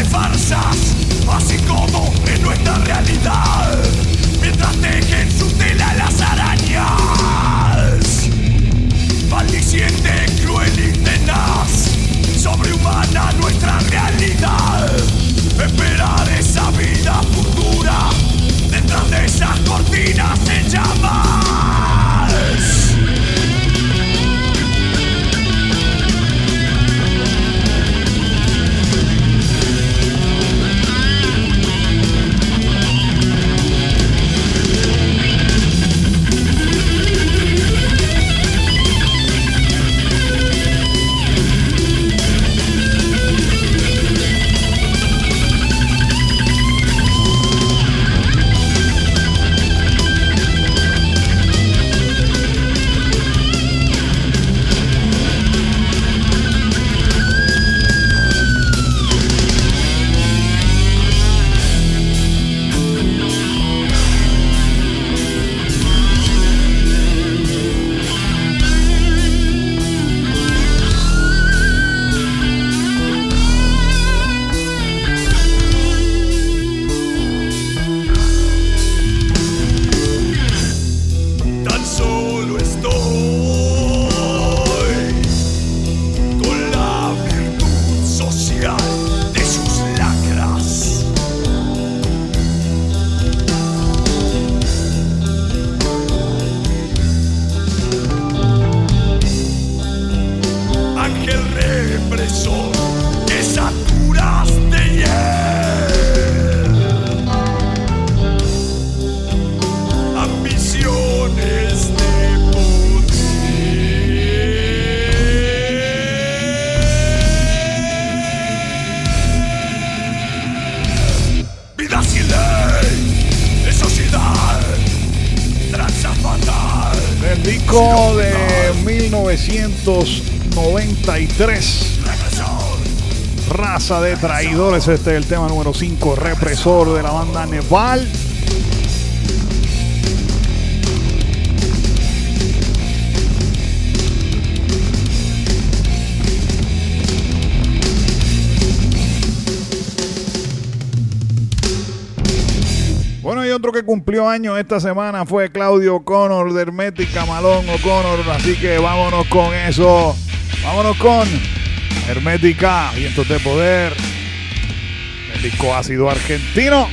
Así como en nuestra realidad, mientras tejen su Disco de mil novecientos noventa y tres. Raza de traidores. Este es el tema número cinco, Represor, de la banda Nepal. Bueno, y otro que cumplió años esta semana fue Claudio O'Connor, de Hermética, Malón O'Connor. Así que vámonos con eso. Vámonos con Hermética, Vientos de Poder, el disco ácido argentino.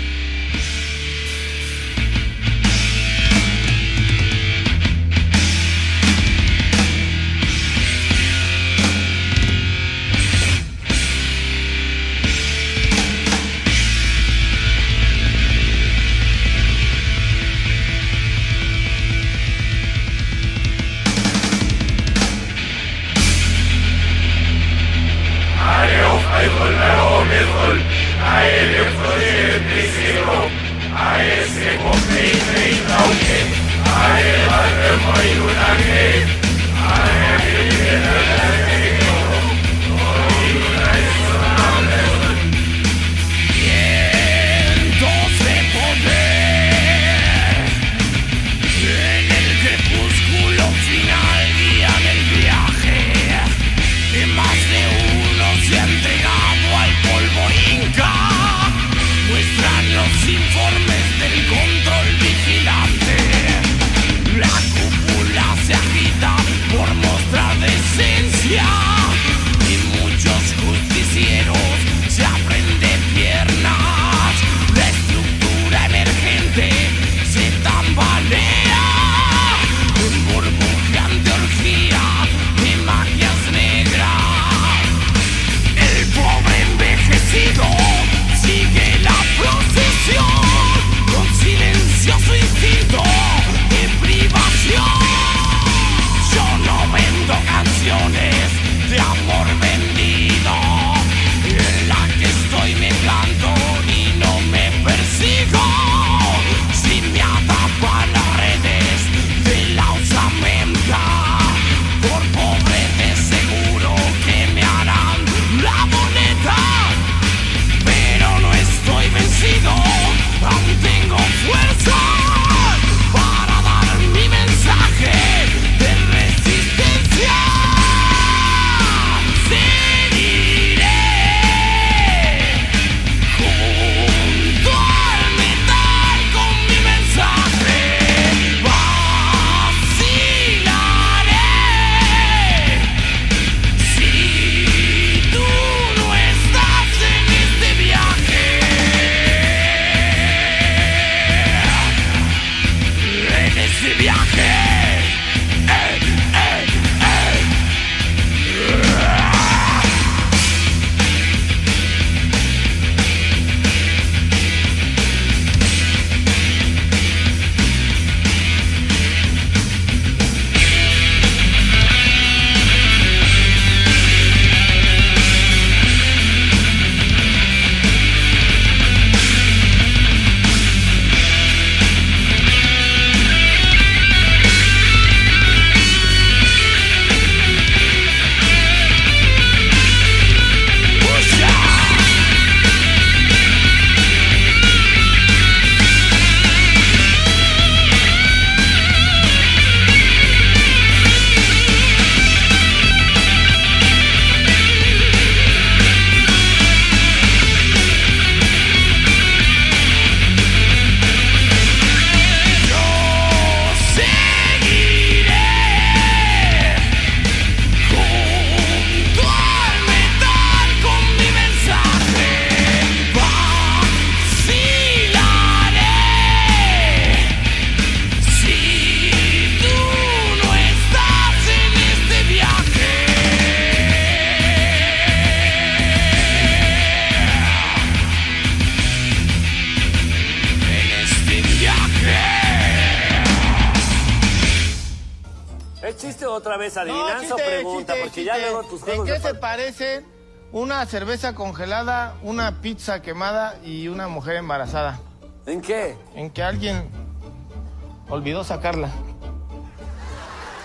¿Chiste otra vez? ¿Adivinanza no, chiste, o pregunta? Chiste, porque chiste. ya luego tus juegos... ¿En qué de... se parece una cerveza congelada, una pizza quemada y una mujer embarazada? ¿En qué? En que alguien olvidó sacarla.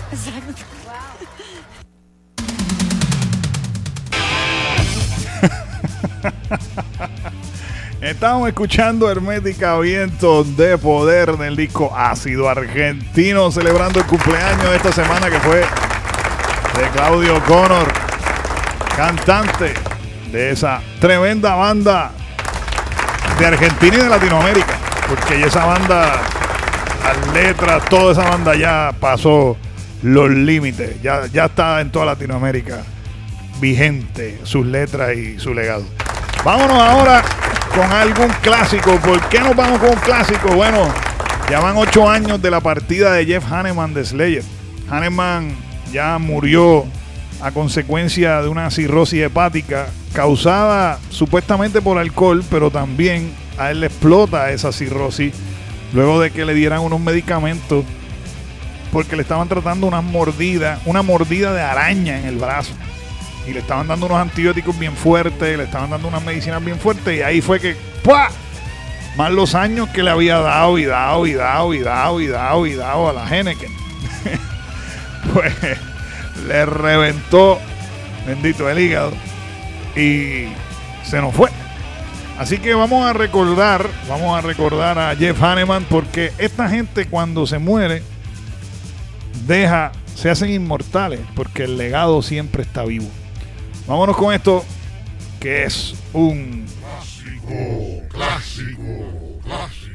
Exacto. Estamos escuchando Hermética Vientos de Poder del disco Ácido Argentino, celebrando el cumpleaños de esta semana que fue de Claudio Connor, cantante de esa tremenda banda de Argentina y de Latinoamérica, porque esa banda, las letras, toda esa banda ya pasó los límites, ya, ya está en toda Latinoamérica vigente sus letras y su legado. Vámonos ahora con algún clásico. ¿Por qué nos vamos con un clásico? Bueno, ya van ocho años de la partida de Jeff Hanneman de Slayer. Hanneman ya murió a consecuencia de una cirrosis hepática causada supuestamente por alcohol, pero también a él le explota esa cirrosis luego de que le dieran unos medicamentos porque le estaban tratando una mordida, una mordida de araña en el brazo. Y le estaban dando unos antibióticos bien fuertes, le estaban dando unas medicinas bien fuertes, y ahí fue que ¡pua! Más los años que le había dado y dado y dado y dado y dado y dado a la Heineken. Pues le reventó, bendito el hígado, y se nos fue. Así que vamos a recordar, vamos a recordar a Jeff Hanneman, porque esta gente cuando se muere, deja, se hacen inmortales, porque el legado siempre está vivo. Vámonos con esto, que es un clásico, clásico, clásico.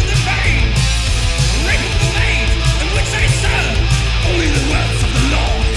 Only the words of the Lord.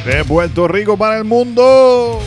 De Puerto Rico para el mundo.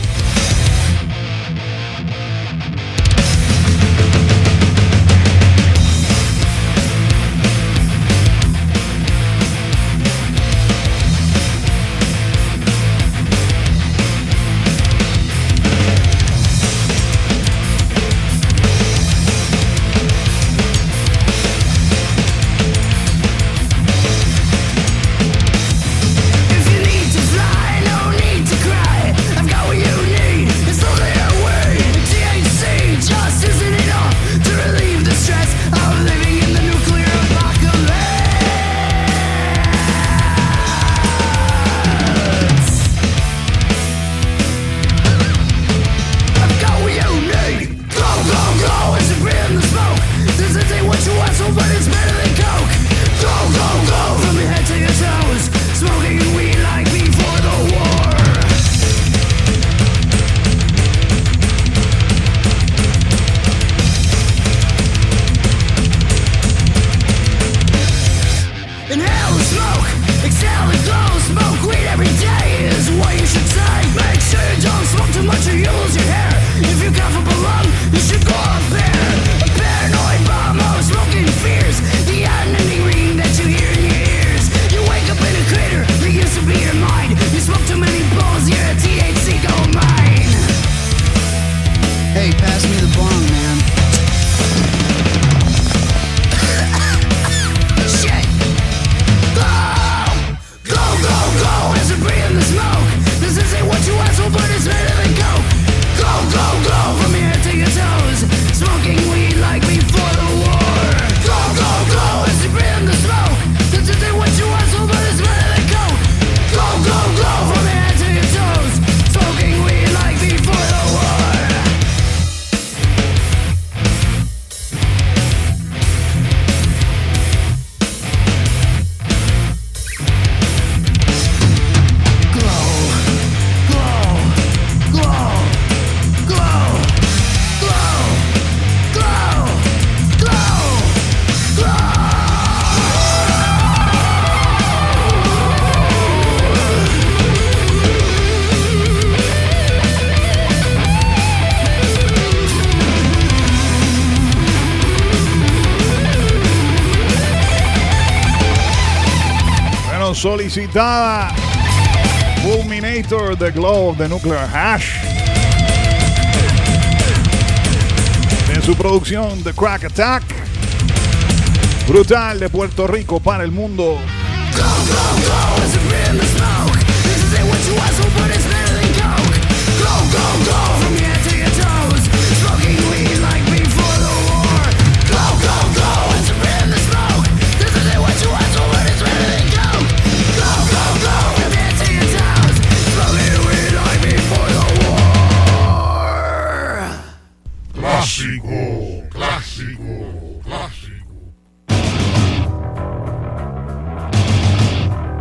Solicitada Fulminator, The Glow of the Nuclear Hash. En su producción The Crack Attack. Brutal, de Puerto Rico para el mundo. Clásico, clásico, clásico.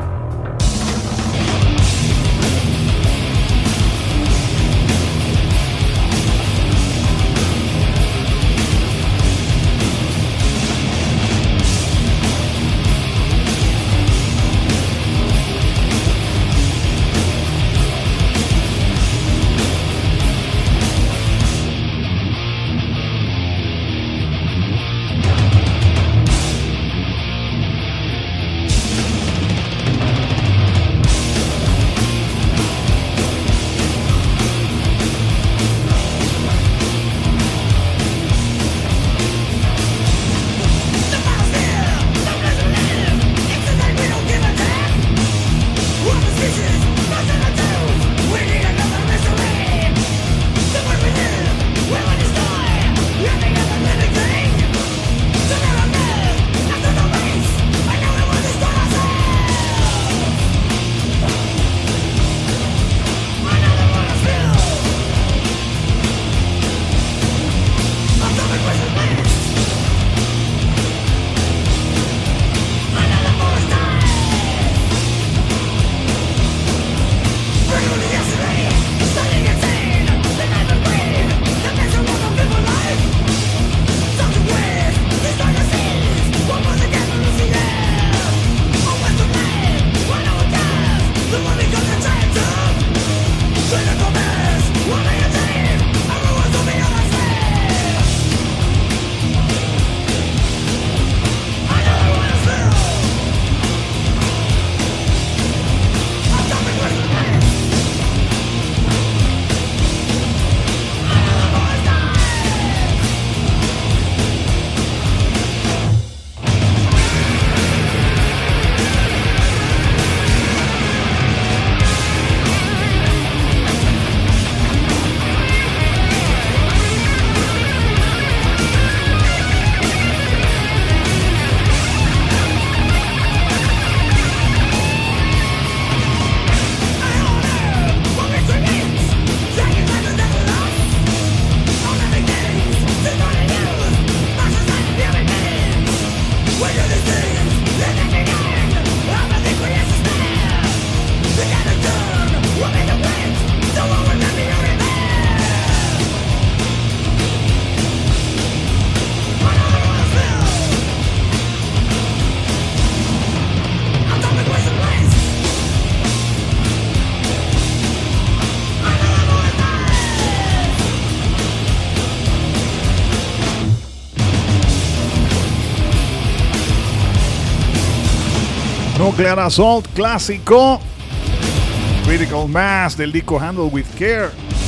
Nuclear Assault clásico. Critical Mass del disco Handle with Care.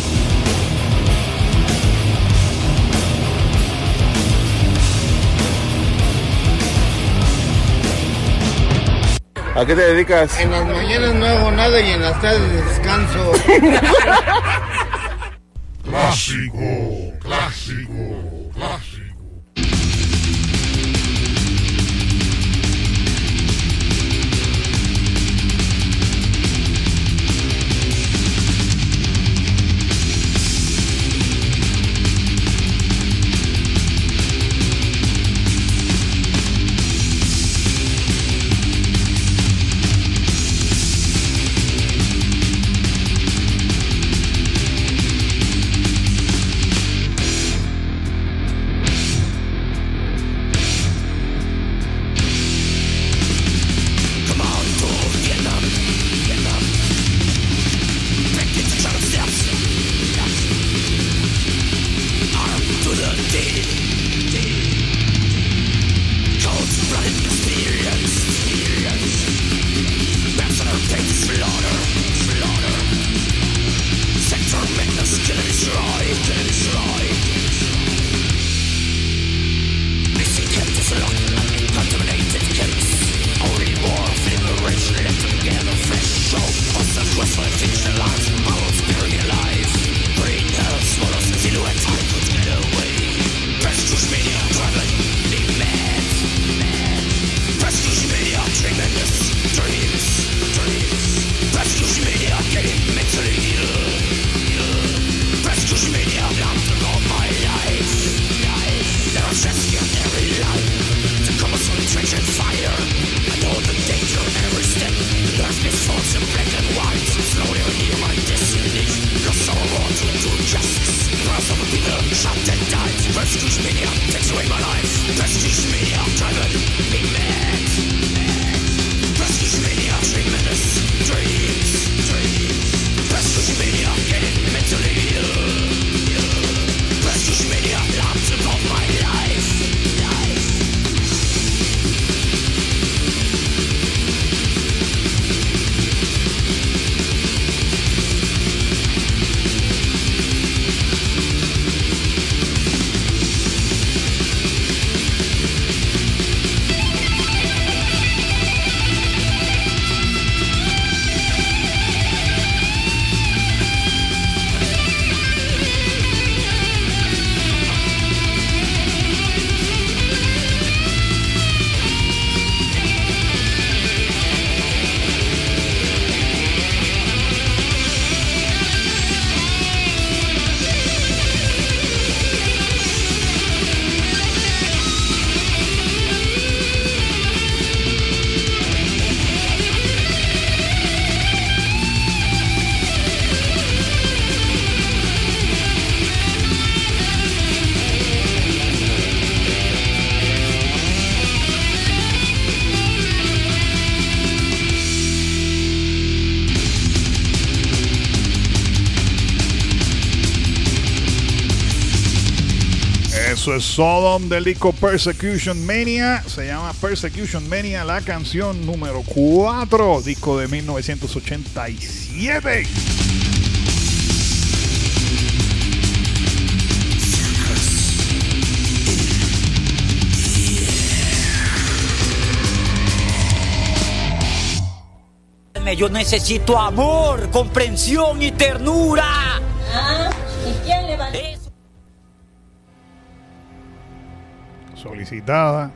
¿A qué te dedicas? En las mañanas no hago nada y en las tardes descanso. Clásico, clásico, clásico. Eso es Sodom del disco Persecution Mania. Se llama Persecution Mania, la canción número cuatro, disco de mil novecientos ochenta y siete. Yo necesito amor, comprensión y ternura. Ah, ¿y quién le va a decir? Solicitada.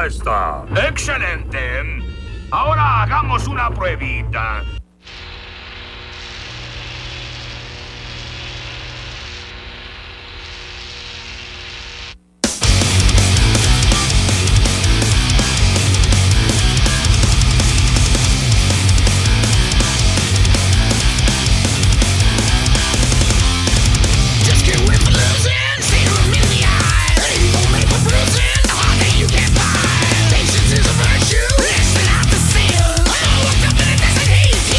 está. Excelente. Ahora hagamos una pruebita. Patience is a virtue. Listen out to seal. Oh, look up in it, there's a heat.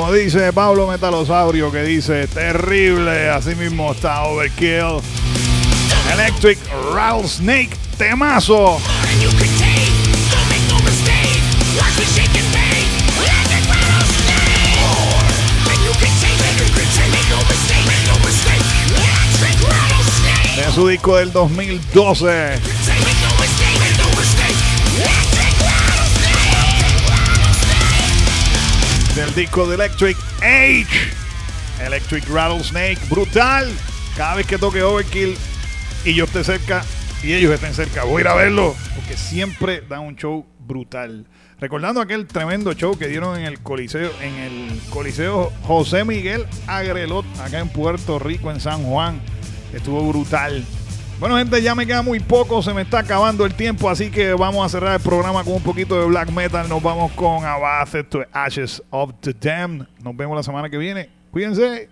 Nos dice Pablo Metalosaurio, que dice terrible, así mismo está Overkill. Electric Rattlesnake, temazo. De su disco del dos mil doce. Del disco de Electric Age. Electric Rattlesnake, brutal. Cada vez que toque Overkill y yo esté cerca y ellos estén cerca, voy a ir a verlo, porque siempre dan un show brutal. Recordando aquel tremendo show que dieron en el Coliseo, en el Coliseo José Miguel Agrelot, acá en Puerto Rico, en San Juan. Estuvo brutal. Bueno, gente, ya me queda muy poco, se me está acabando el tiempo, así que vamos a cerrar el programa con un poquito de black metal. Nos vamos con Abate to Ashes of the Damned. Nos vemos la semana que viene. Cuídense.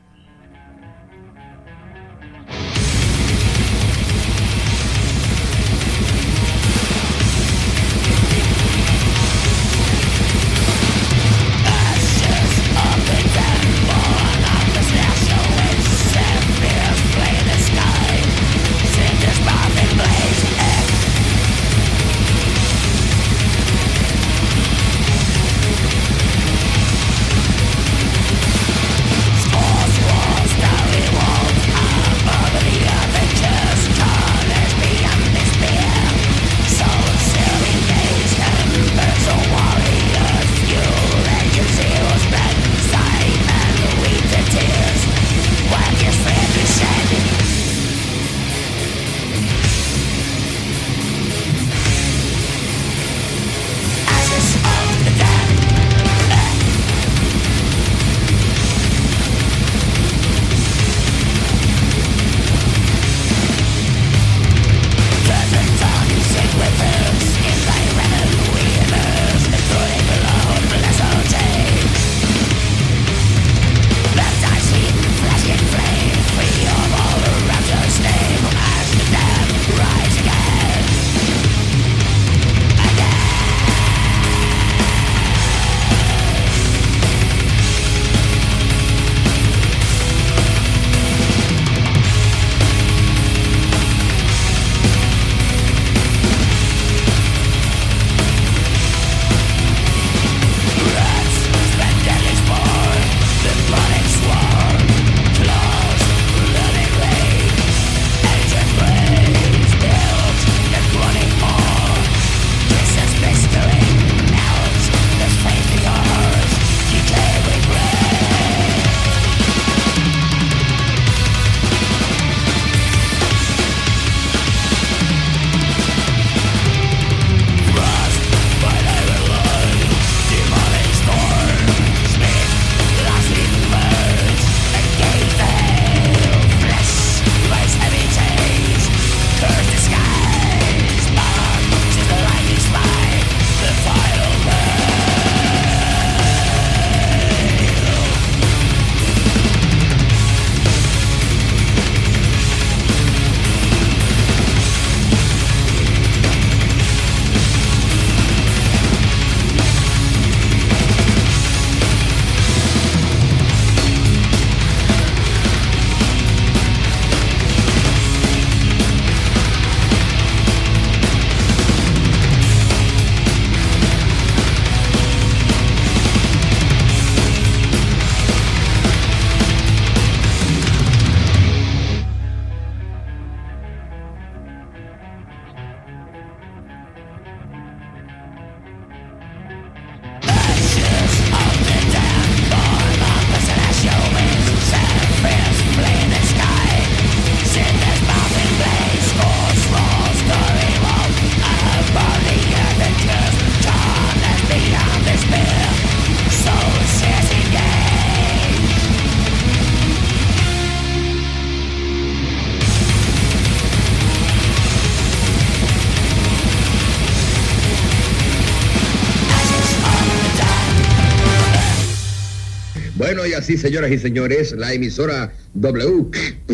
Bueno, y así, señoras y señores, la emisora W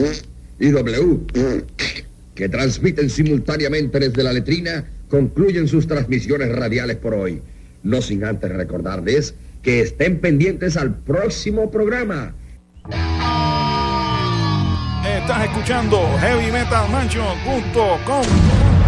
y W, que transmiten simultáneamente desde la letrina, concluyen sus transmisiones radiales por hoy. No sin antes recordarles Que estén pendientes al próximo programa. Estás escuchando heavy metal mansion punto com.